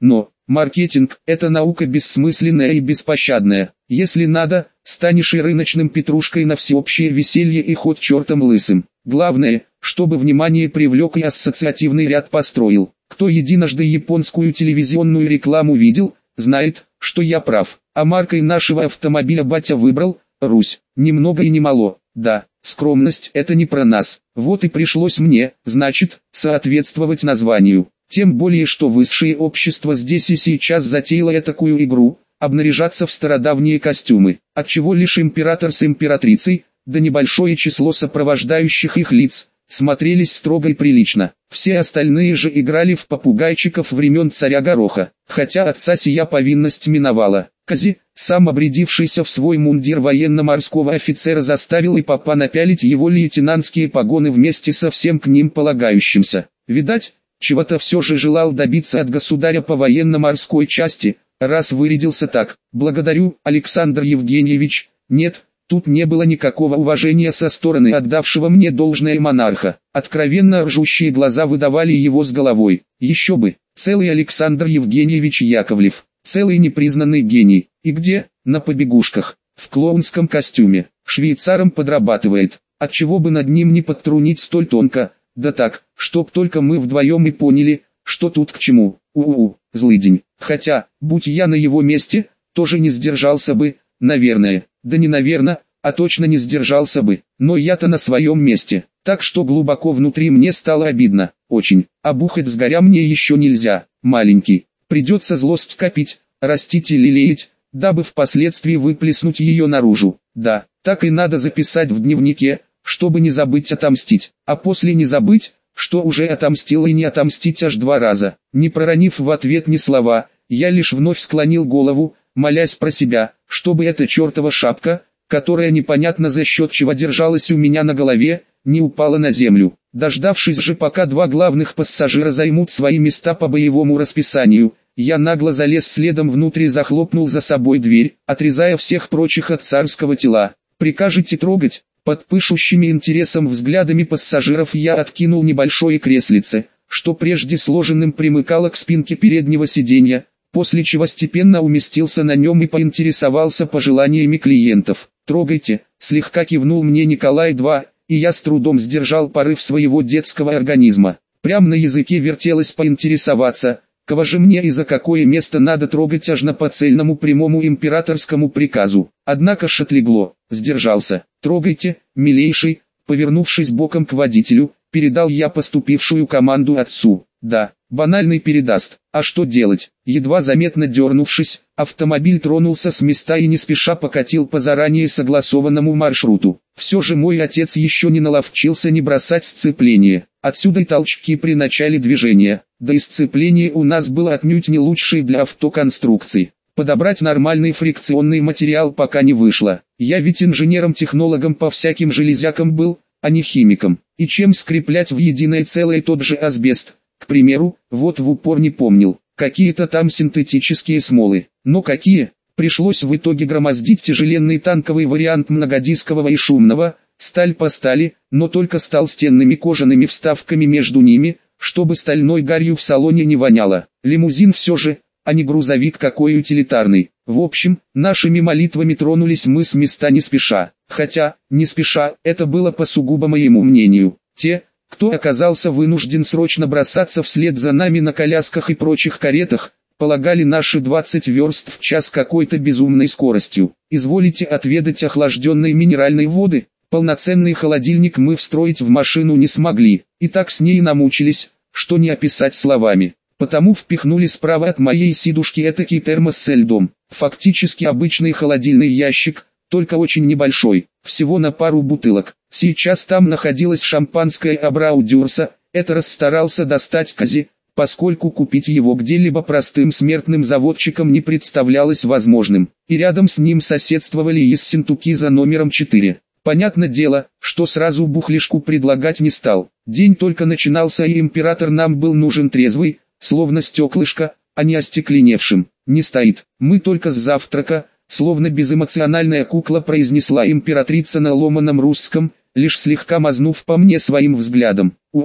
S1: Маркетинг – это наука бессмысленная и беспощадная. Если надо, станешь и рыночным петрушкой на всеобщее веселье и ход чертом лысым. Главное, чтобы внимание привлек и ассоциативный ряд построил. Кто единожды японскую телевизионную рекламу видел, знает, что я прав. А маркой нашего автомобиля батя выбрал «Русь». Ни много и ни мало. Да, скромность – это не про нас. Вот и пришлось мне, значит, соответствовать названию. Тем более, что высшее общество здесь и сейчас затеяло такую игру – обнаряжаться в стародавние костюмы, отчего лишь император с императрицей, да небольшое число сопровождающих их лиц, смотрелись строго и прилично. Все остальные же играли в попугайчиков времен царя Гороха, хотя отца сия повинность миновала. Кази, сам обрядившийся в свой мундир военно-морского офицера, заставил и папа напялить его лейтенантские погоны вместе со всем к ним полагающимся. Видать, чего-то все же желал добиться от государя по военно-морской части, раз вырядился так. Благодарю, Александр Евгеньевич. Нет, тут не было никакого уважения со стороны отдавшего мне должное монарха. Откровенно ржущие глаза выдавали его с головой. Еще бы, целый Александр Евгеньевич Яковлев, целый непризнанный гений. И где? На побегушках, в клоунском костюме, швейцаром подрабатывает. Отчего бы над ним не подтрунить столь тонко, да так, чтоб только мы вдвоем и поняли, что тут к чему. У-у-у, злыдень. Хотя, будь я на его месте, тоже не сдержался бы, наверное. Да не наверно, а точно не сдержался бы. Но я-то на своем месте. Так что глубоко внутри мне стало обидно. Очень. А бухать с горя мне еще нельзя. Маленький. Придется злость копить, растить и лелеять, дабы впоследствии выплеснуть ее наружу. Да, так и надо записать в дневнике, чтобы не забыть отомстить. А после не забыть, что уже отомстил, и не отомстить аж два раза. Не проронив в ответ ни слова, я лишь вновь склонил голову, молясь про себя, чтобы эта чертова шапка, которая непонятно за счет чего держалась у меня на голове, не упала на землю. Дождавшись же, пока два главных пассажира займут свои места по боевому расписанию, я нагло залез следом внутрь и захлопнул за собой дверь, отрезая всех прочих от царского тела. «Прикажете трогать?» Под пышущими интересом взглядами пассажиров я откинул небольшое креслице, что прежде сложенным примыкало к спинке переднего сиденья, после чего степенно уместился на нем и поинтересовался пожеланиями клиентов. «Трогайте», слегка кивнул мне Николай-два, и я с трудом сдержал порыв своего детского организма. Прям на языке вертелось поинтересоваться, кого же мне и за какое место надо трогать аж на по цельному прямому императорскому приказу. Однако ж отлегло, сдержался. «Трогайте, милейший», повернувшись боком к водителю, передал я поступившую команду отцу. Да, банальный передаст, а что делать? Едва заметно дернувшись, автомобиль тронулся с места и не спеша покатил по заранее согласованному маршруту. Все же мой отец еще не наловчился не бросать сцепление. Отсюда и толчки при начале движения. Да и сцепление у нас было отнюдь не лучшее для автоконструкций. Подобрать нормальный фрикционный материал пока не вышло. Я ведь инженером-технологом по всяким железякам был, а не химиком. И чем скреплять в единое целое тот же асбест, к примеру, вот в упор не помнил. Какие-то там синтетические смолы. Но какие? Пришлось в итоге громоздить тяжеленный танковый вариант многодискового и шумного, сталь по стали, но только с толстенными кожаными вставками между ними, чтобы стальной гарью в салоне не воняло. Лимузин все же, а не грузовик какой утилитарный. В общем, нашими молитвами тронулись мы с места не спеша. Хотя, не спеша, это было по сугубо моему мнению. Те, кто оказался вынужден срочно бросаться вслед за нами на колясках и прочих каретах, полагали наши двадцать верст в час какой-то безумной скоростью. Изволите отведать охлажденной минеральной воды? Полноценный холодильник мы встроить в машину не смогли, и так с ней намучились, что не описать словами. Потому впихнули справа от моей сидушки этакий термос со льдом. Фактически обычный холодильный ящик, только очень небольшой, всего на пару бутылок. Сейчас там находилось шампанское Абрау Дюрса, это расстарался достать Кази, поскольку купить его где-либо простым смертным заводчиком не представлялось возможным. И рядом с ним соседствовали ессентуки за номером четыре. Понятное дело, что сразу бухлишку предлагать не стал. День только начинался, и император нам был нужен трезвый, словно стеклышко, а не остекленевшим. Не стоит. Мы только с завтрака, словно безэмоциональная кукла, произнесла императрица на ломаном русском, лишь слегка мазнув по мне своим взглядом. У-у-у,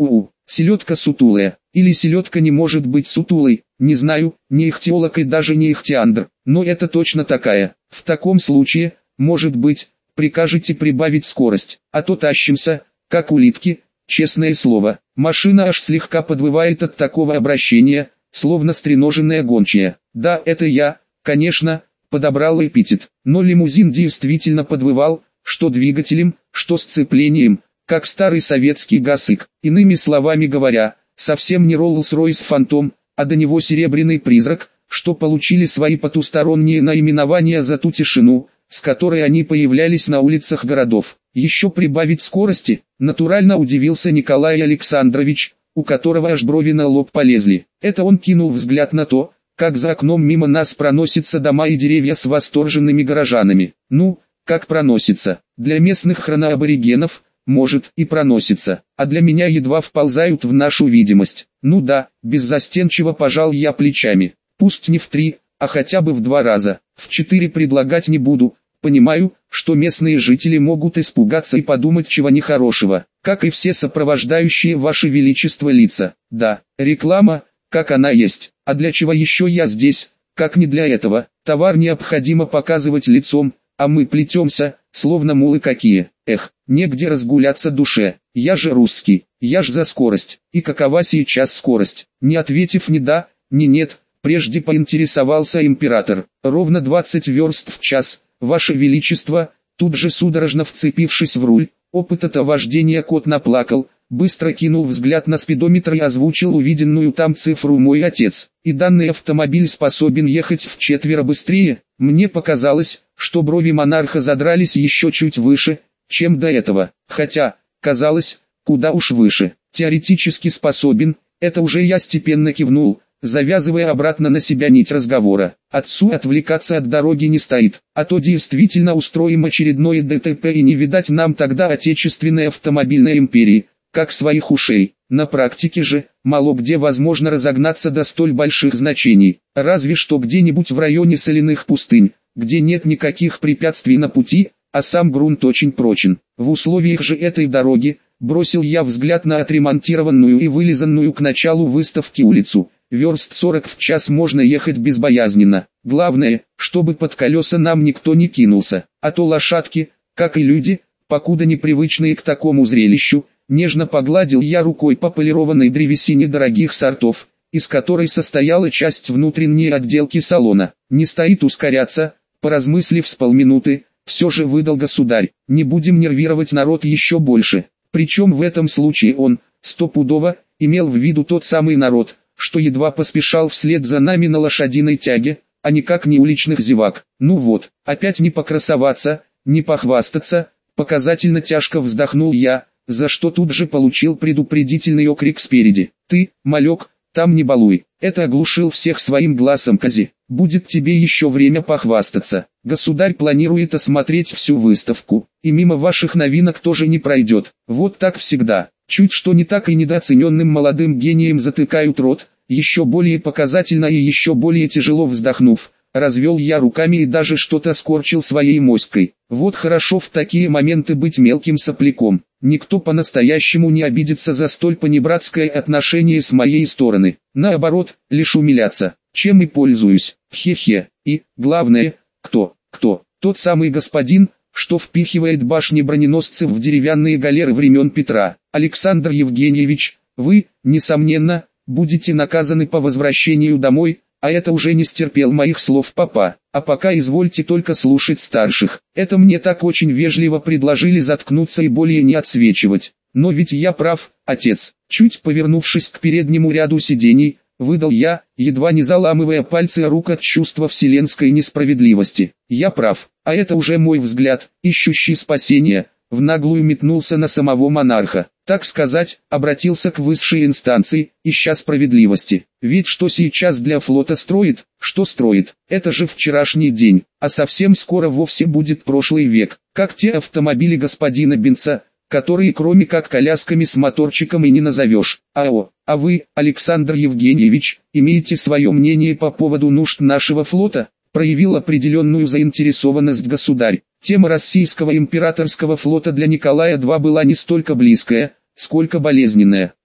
S1: селедка сутулая, или селедка не может быть сутулой, не знаю, не ихтиолог и даже не ихтиандр, но это точно такая. В таком случае, может быть, прикажете прибавить скорость, а то тащимся, как улитки, честное слово. Машина аж слегка подвывает от такого обращения, словно стреноженная гончая. Да, это я, конечно, подобрал эпитет, но лимузин действительно подвывал, что двигателем, что сцеплением, как старый советский ГАЗик. Иными словами говоря, совсем не Rolls-Royce Phantom, а до него серебряный призрак, что получили свои потусторонние наименования за ту тишину, с которой они появлялись на улицах городов. Еще прибавить скорости, натурально удивился Николай Александрович, у которого аж брови на лоб полезли. Это он кинул взгляд на то, как за окном мимо нас проносятся дома и деревья с восторженными горожанами. Ну, как проносится, для местных хроноаборигенов, может, и проносится, а для меня едва вползают в нашу видимость. Ну да, беззастенчиво пожал я плечами. Пусть не в три, а хотя бы в два раза. В четыре предлагать не буду. Понимаю, что местные жители могут испугаться и подумать чего нехорошего, как и все сопровождающие ваше величество лица. Да, реклама, как она есть. А для чего еще я здесь, как не для этого? Товар необходимо показывать лицом, а мы плетемся, словно мулы какие. Эх, негде разгуляться душе. Я же русский, я ж за скорость. И какова сейчас скорость? Не ответив ни да, ни нет, прежде поинтересовался император. Ровно двадцать верст в час, ваше величество. Тут же судорожно вцепившись в руль, опыта-то вождения кот наплакал, быстро кинул взгляд на спидометр и озвучил увиденную там цифру мой отец. И данный автомобиль способен ехать вчетверо быстрее. Мне показалось, что брови монарха задрались еще чуть выше, чем до этого, хотя, казалось, куда уж выше. Теоретически способен, это уже я степенно кивнул, завязывая обратно на себя нить разговора. Отцу отвлекаться от дороги не стоит, а то действительно устроим очередное ДТП и не видать нам тогда отечественной автомобильной империи, как своих ушей. На практике же, мало где возможно разогнаться до столь больших значений, разве что где-нибудь в районе соляных пустынь, где нет никаких препятствий на пути, а сам грунт очень прочен. В условиях же этой дороги, бросил я взгляд на отремонтированную и вылизанную к началу выставки улицу, верст сорок в час можно ехать безбоязненно. Главное, чтобы под колеса нам никто не кинулся, а то лошадки, как и люди, покуда непривычные к такому зрелищу, нежно погладил я рукой по полированной древесине дорогих сортов, из которой состояла часть внутренней отделки салона. Не стоит ускоряться, поразмыслив с полминуты, все же выдал государь, не будем нервировать народ еще больше. Причем в этом случае он, стопудово, имел в виду тот самый народ, что едва поспешал вслед за нами на лошадиной тяге, а никак не уличных зевак. Ну вот, опять не покрасоваться, не похвастаться, показательно тяжко вздохнул я, за что тут же получил предупредительный окрик спереди. Ты, малек, там не балуй. Это оглушил всех своим глазом кози. Будет тебе еще время похвастаться. Государь планирует осмотреть всю выставку, и мимо ваших новинок тоже не пройдет. Вот так всегда. Чуть что не так и недооцененным молодым гением затыкают рот, еще более показательно и еще более тяжело вздохнув, развел я руками и даже что-то скорчил своей моськой. Вот хорошо в такие моменты быть мелким сопляком. Никто по-настоящему не обидится за столь понебратское отношение с моей стороны. Наоборот, лишь умиляться, чем и пользуюсь. Хе-хе. И, главное, кто, кто, тот самый господин, что впихивает башни броненосцев в деревянные галеры времен Петра. Александр Евгеньевич, вы, несомненно, будете наказаны по возвращению домой, а это уже не стерпел моих слов папа. А пока извольте только слушать старших. Это мне так очень вежливо предложили заткнуться и более не отсвечивать. Но ведь я прав, отец. Чуть повернувшись к переднему ряду сидений, выдал я, едва не заламывая пальцы рук от чувства вселенской несправедливости. Я прав, а это уже мой взгляд, ищущий спасения, в наглую метнулся на самого монарха. Так сказать, обратился к высшей инстанции, ища справедливости. Ведь что сейчас для флота строит, что строит, это же вчерашний день, а совсем скоро вовсе будет прошлый век, как те автомобили господина Бенца, которые кроме как колясками с моторчиком и не назовешь. Ао, а вы, Александр Евгеньевич, имеете свое мнение по поводу нужд нашего флота? Проявил определенную заинтересованность государь. Тема российского императорского флота для Николая два была не столько близкая, сколько болезненная.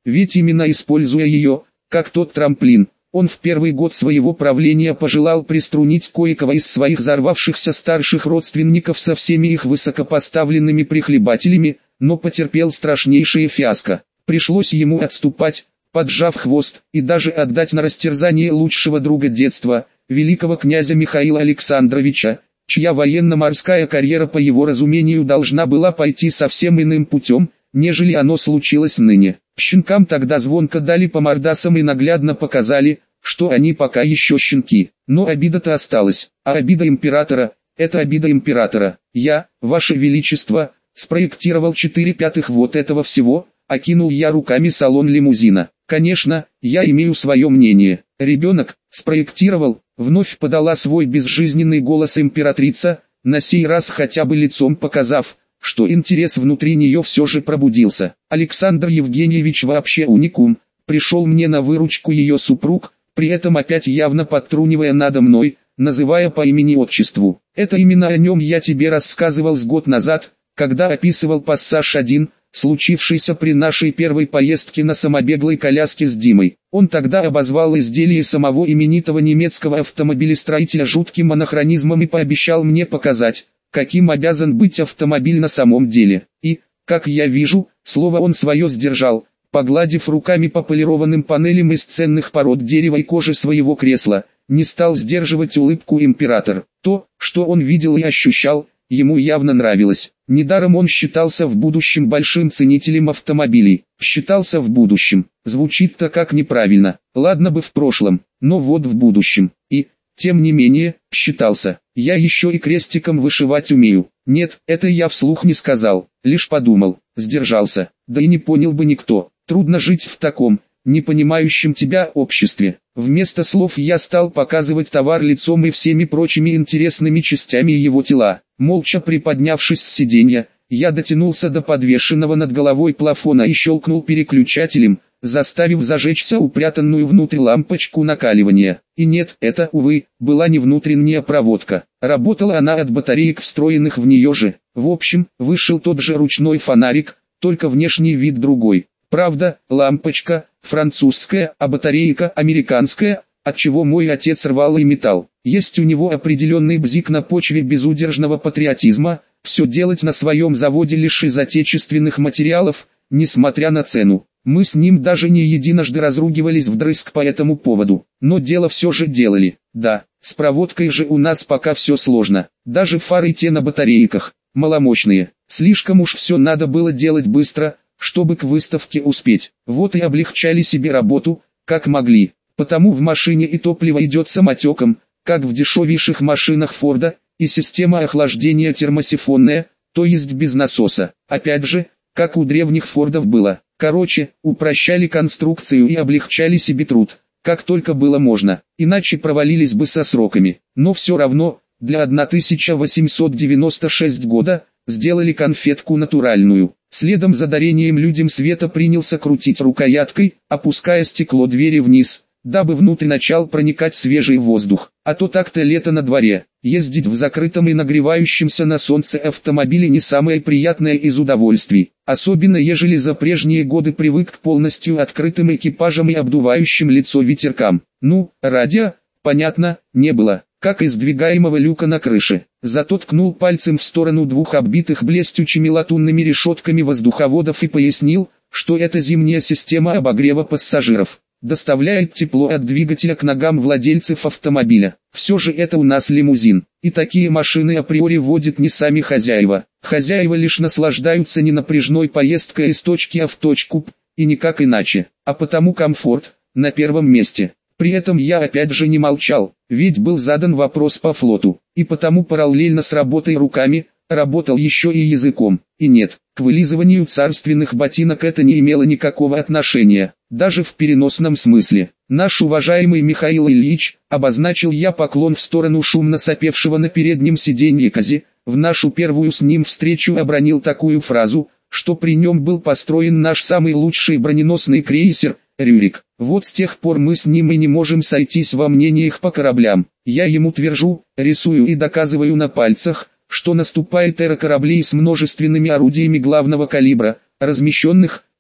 S1: ведь именно используя ее, как тот трамплин, он в первый год своего правления пожелал приструнить кое-кого из своих взорвавшихся старших родственников со всеми их высокопоставленными прихлебателями, но потерпел страшнейшее фиаско. Пришлось ему отступать, поджав хвост, и даже отдать на растерзание лучшего друга детства, великого князя Михаила Александровича, чья военно-морская карьера по его разумению должна была пойти совсем иным путем, нежели оно случилось ныне. Щенкам тогда звонко дали по мордасам и наглядно показали, что они пока еще щенки. Но обида-то осталась, а обида императора – это обида императора. Я, ваше величество, спроектировал четыре пятых вот этого всего, окинул я руками салон лимузина. Конечно, я имею свое мнение. Ребенок спроектировал, вновь подала свой безжизненный голос императрица, на сей раз хотя бы лицом показав, что интерес внутри нее все же пробудился. Александр Евгеньевич вообще уникум, пришел мне на выручку ее супруг, при этом опять явно подтрунивая надо мной, называя по имени-отчеству. Это именно о нем я тебе рассказывал с год назад, когда описывал пассаж один, случившийся при нашей первой поездке на самобеглой коляске с Димой. Он тогда обозвал изделие самого именитого немецкого автомобилестроителя жутким анахронизмом и пообещал мне показать, каким обязан быть автомобиль на самом деле. И, как я вижу, слово он свое сдержал, погладив руками по полированным панелям из ценных пород дерева и кожи своего кресла, не стал сдерживать улыбку император. То, что он видел и ощущал, ему явно нравилось. Недаром он считался в будущем большим ценителем автомобилей. Считался в будущем. Звучит-то как неправильно. Ладно бы в прошлом, но вот в будущем. И, тем не менее, считался. Я еще и крестиком вышивать умею. Нет, это я вслух не сказал, лишь подумал, сдержался. Да и не понял бы никто. Трудно жить в таком, не понимающем тебя обществе. Вместо слов я стал показывать товар лицом и всеми прочими интересными частями его тела. Молча приподнявшись с сиденья, я дотянулся до подвешенного над головой плафона и щелкнул переключателем, заставив зажечься упрятанную внутрь лампочку накаливания. И нет, это, увы, была не внутренняя проводка. Работала она от батареек, встроенных в нее же. В общем, вышел тот же ручной фонарик, только внешний вид другой. Правда, лампочка французская, а батарейка американская, отчего мой отец рвал и металл. Есть у него определенный бзик на почве безудержного патриотизма, все делать на своем заводе лишь из отечественных материалов, несмотря на цену. Мы с ним даже не единожды разругивались вдрызг по этому поводу, но дело все же делали. Да, с проводкой же у нас пока все сложно, даже фары те на батарейках, маломощные. Слишком уж все надо было делать быстро, чтобы к выставке успеть. Вот и облегчали себе работу, как могли. Потому в машине и топливо идет самотеком, как в дешевейших машинах Форда, и система охлаждения термосифонная, то есть без насоса. Опять же, как у древних Фордов было. Короче, упрощали конструкцию и облегчали себе труд, как только было можно, иначе провалились бы со сроками. Но все равно, для тысяча восемьсот девяносто шестого года, сделали конфетку натуральную. Следом за дарением людям света принялся крутить рукояткой, опуская стекло двери вниз, дабы внутрь начал проникать свежий воздух. А то так-то лето на дворе, ездить в закрытом и нагревающемся на солнце автомобиле не самое приятное из удовольствий. Особенно ежели за прежние годы привык к полностью открытым экипажам и обдувающим лицо ветеркам. Ну, радио, понятно, не было, как и сдвигаемого люка на крыше. Зато ткнул пальцем в сторону двух оббитых блестючими латунными решетками воздуховодов и пояснил, что это зимняя система обогрева пассажиров. Доставляет тепло от двигателя к ногам владельцев автомобиля. Все же это у нас лимузин, и такие машины априори водят не сами хозяева. Хозяева лишь наслаждаются ненапряжной поездкой из точки А в точку П, и никак иначе, а потому комфорт на первом месте. При этом я опять же не молчал, ведь был задан вопрос по флоту, и потому параллельно с работой руками, работал еще и языком. И нет, к вылизыванию царственных ботинок это не имело никакого отношения, даже в переносном смысле. Наш уважаемый Михаил Ильич, обозначил я поклон в сторону шумно сопевшего на переднем сиденье Кози, в нашу первую с ним встречу обронил такую фразу, что при нем был построен наш самый лучший броненосный крейсер «Рюрик». Вот с тех пор мы с ним и не можем сойтись во мнениях по кораблям. Я ему твержу, рисую и доказываю на пальцах, что наступает эра кораблей с множественными орудиями главного калибра, размещенных,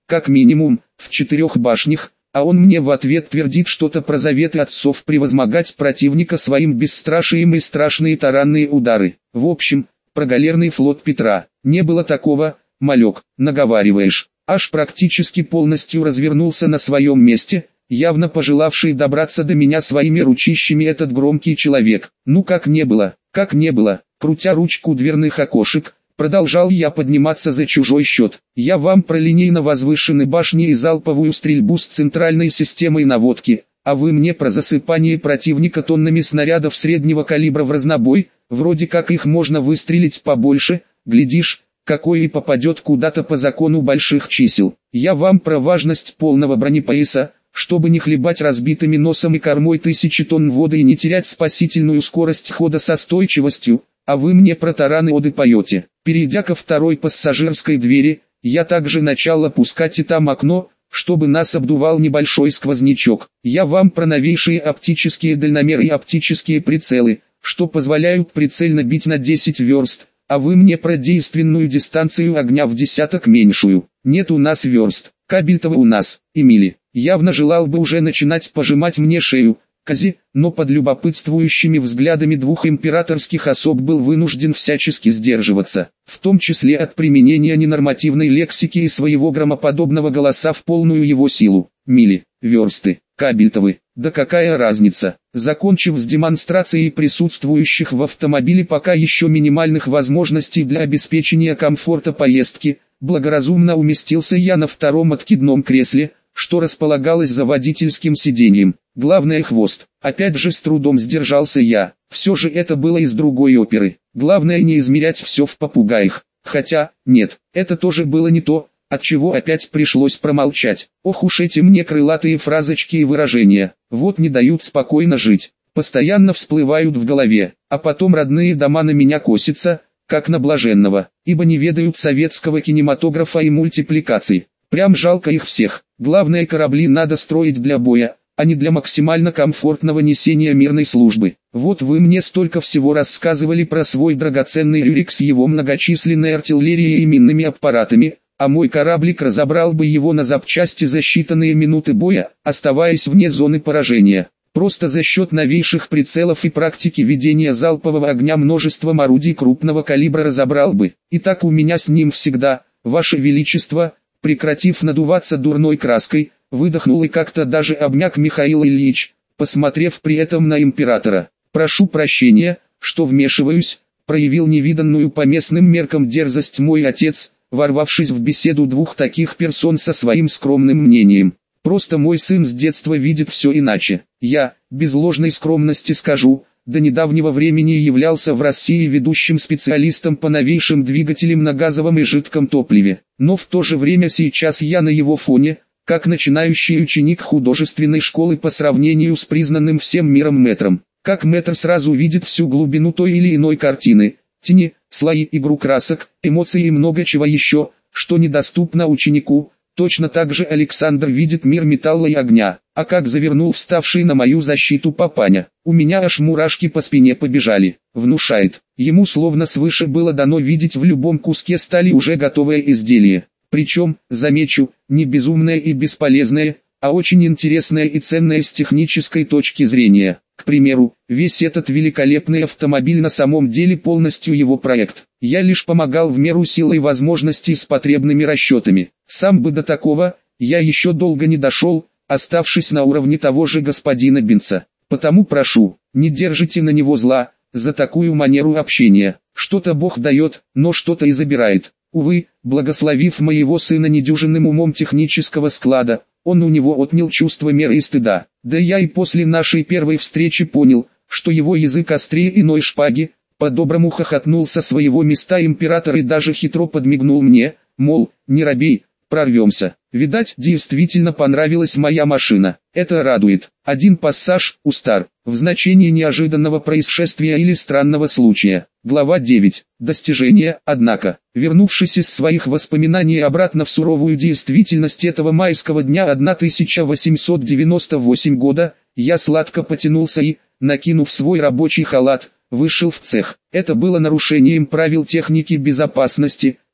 S1: как минимум, в четырех башнях, а он мне в ответ твердит что-то про заветы отцов превозмогать противника своим бесстрашием и страшные таранные удары. В общем, про галерный флот Петра не было такого, малек, наговариваешь. Аж практически полностью развернулся на своем месте, явно пожелавший добраться до меня своими ручищами этот громкий человек. Ну как не было, как не было, крутя ручку дверных окошек, продолжал я подниматься за чужой счет. Я вам про линейно возвышенные башни и залповую стрельбу с центральной системой наводки, а вы мне про засыпание противника тоннами снарядов среднего калибра в разнобой, вроде как их можно выстрелить побольше, глядишь, какой и попадет куда-то по закону больших чисел. Я вам про важность полного бронепояса, чтобы не хлебать разбитыми носом и кормой тысячи тонн воды и не терять спасительную скорость хода со стойчивостью, а вы мне про тараны оды поете. Перейдя ко второй пассажирской двери, я также начал опускать и там окно, чтобы нас обдувал небольшой сквознячок. Я вам про новейшие оптические дальномеры и оптические прицелы, что позволяют прицельно бить на десять верст, а вы мне про действенную дистанцию огня в десяток меньшую. Нет у нас верст, кабельтова у нас, Эмили. Явно желал бы уже начинать пожимать мне шею, Кази, но под любопытствующими взглядами двух императорских особ был вынужден всячески сдерживаться, в том числе от применения ненормативной лексики и своего громоподобного голоса в полную его силу. Мили, версты, кабельтовы, да какая разница. Закончив с демонстрацией присутствующих в автомобиле пока еще минимальных возможностей для обеспечения комфорта поездки, благоразумно уместился я на втором откидном кресле, что располагалось за водительским сиденьем. Главное хвост. Опять же с трудом сдержался я. Все же это было из другой оперы. Главное не измерять все в попугаях. Хотя, нет, это тоже было не то, от чего опять пришлось промолчать. Ох уж эти мне крылатые фразочки и выражения. Вот не дают спокойно жить. Постоянно всплывают в голове. А потом родные дома на меня косятся, как на блаженного. Ибо не ведают советского кинематографа и мультипликаций. Прям жалко их всех. Главное, корабли надо строить для боя, а не для максимально комфортного несения мирной службы. Вот вы мне столько всего рассказывали про свой драгоценный Рюрик с его многочисленной артиллерией и минными аппаратами, а мой кораблик разобрал бы его на запчасти за считанные минуты боя, оставаясь вне зоны поражения. Просто за счет новейших прицелов и практики ведения залпового огня множеством орудий крупного калибра разобрал бы. И так у меня с ним всегда, Ваше Величество. Прекратив надуваться дурной краской, выдохнул и как-то даже обмяк Михаил Ильич, посмотрев при этом на императора. «Прошу прощения, что вмешиваюсь», проявил невиданную по местным меркам дерзость мой отец, ворвавшись в беседу двух таких персон со своим скромным мнением. «Просто мой сын с детства видит все иначе. Я, без ложной скромности скажу, до недавнего времени являлся в России ведущим специалистом по новейшим двигателям на газовом и жидком топливе. Но в то же время сейчас я на его фоне, как начинающий ученик художественной школы по сравнению с признанным всем миром мэтром. Как мэтр сразу видит всю глубину той или иной картины, тени, слои, игру красок, эмоции и много чего еще, что недоступно ученику. Точно так же Александр видит мир металла и огня, а как завернул вставший на мою защиту папаня, у меня аж мурашки по спине побежали. Внушает, ему словно свыше было дано видеть в любом куске стали уже готовое изделие. Причем, замечу, не безумное и бесполезное, а очень интересное и ценное с технической точки зрения. К примеру, весь этот великолепный автомобиль на самом деле полностью его проект. Я лишь помогал в меру сил и возможностей с потребными расчетами. Сам бы до такого, я еще долго не дошел, оставшись на уровне того же господина Бинца. Потому прошу, не держите на него зла, за такую манеру общения. Что-то Бог дает, но что-то и забирает. Увы, благословив моего сына недюжинным умом технического склада, он у него отнял чувство меры и стыда. Да я и после нашей первой встречи понял, что его язык острее иной шпаги. По-доброму хохотнул со своего места император и даже хитро подмигнул мне, мол, не робей, прорвемся. Видать, действительно понравилась моя машина. Это радует. Один пассаж, Устар, в значении неожиданного происшествия или странного случая. Глава девять. Достижение, однако. Вернувшись из своих воспоминаний обратно в суровую действительность этого майского дня тысяча восемьсот девяносто восьмого года, я сладко потянулся и, накинув свой рабочий халат, вышел в цех. Это было нарушением правил техники безопасности,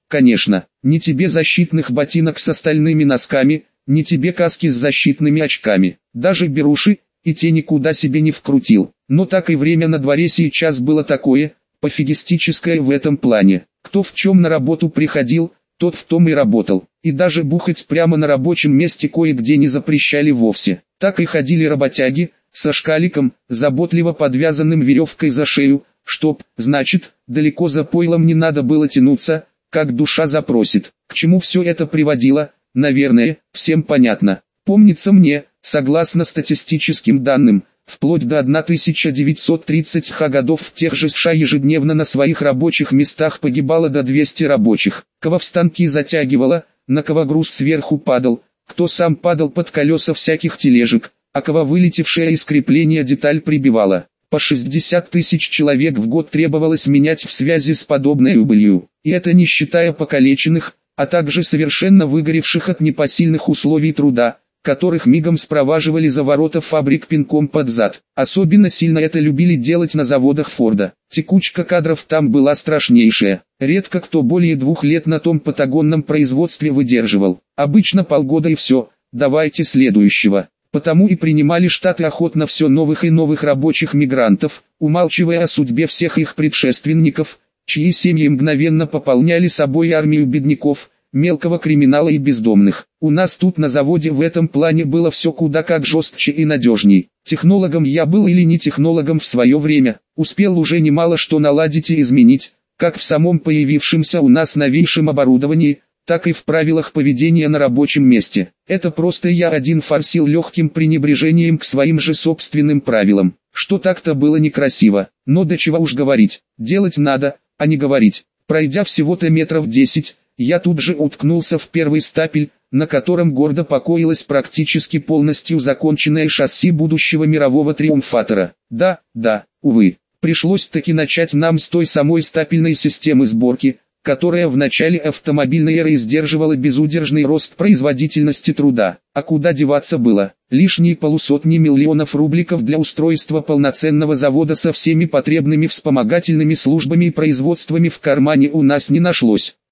S1: конечно, ни тебе защитных ботинок с остальными носками, ни тебе каски с защитными очками. Даже беруши и те никуда себе не вкрутил. Но так и время на дворе сейчас было такое, пофигистическое в этом плане. Кто в чем на работу приходил, тот в том и работал. И даже бухать прямо на рабочем месте кое-где не запрещали вовсе. Так и ходили работяги, со шкаликом, заботливо подвязанным веревкой за шею, чтоб, значит, далеко за пойлом не надо было тянуться, как душа запросит. К чему все это приводило, наверное, всем понятно. Помнится мне, согласно статистическим данным, вплоть до тысяча девятьсот тридцатых годов в тех же США ежедневно на своих рабочих местах погибало до двухсот рабочих. Кого в станки затягивало, на кого груз сверху падал, кто сам падал под колеса всяких тележек, а кого вылетевшая из крепления деталь прибивала. По шестьдесят тысяч человек в год требовалось менять в связи с подобной убылью. И это не считая покалеченных, а также совершенно выгоревших от непосильных условий труда, которых мигом спроваживали за ворота фабрик пинком под зад. Особенно сильно это любили делать на заводах Форда. Текучка кадров там была страшнейшая. Редко кто более двух лет на том патагонном производстве выдерживал. Обычно полгода и все, давайте следующего. Потому и принимали штаты охотно все новых и новых рабочих мигрантов, умалчивая о судьбе всех их предшественников, чьи семьи мгновенно пополняли собой армию бедняков, мелкого криминала и бездомных. У нас тут на заводе в этом плане было все куда как жестче и надежней. Технологом я был или не технологом в свое время, успел уже немало что наладить и изменить, как в самом появившемся у нас новейшем оборудовании, так и в правилах поведения на рабочем месте. Это просто я один форсил легким пренебрежением к своим же собственным правилам, что так-то было некрасиво, но до чего уж говорить, делать надо, а не говорить. Пройдя всего-то метров десять, я тут же уткнулся в первый стапель, на котором гордо покоилось практически полностью законченное шасси будущего мирового триумфатора. Да, да, увы, пришлось таки начать нам с той самой стапельной системы сборки, которая в начале автомобильной эры сдерживала безудержный рост производительности труда. А куда деваться было? Лишние полусотни миллионов рубликов для устройства полноценного завода со всеми потребными вспомогательными службами и производствами в кармане у нас не нашлось.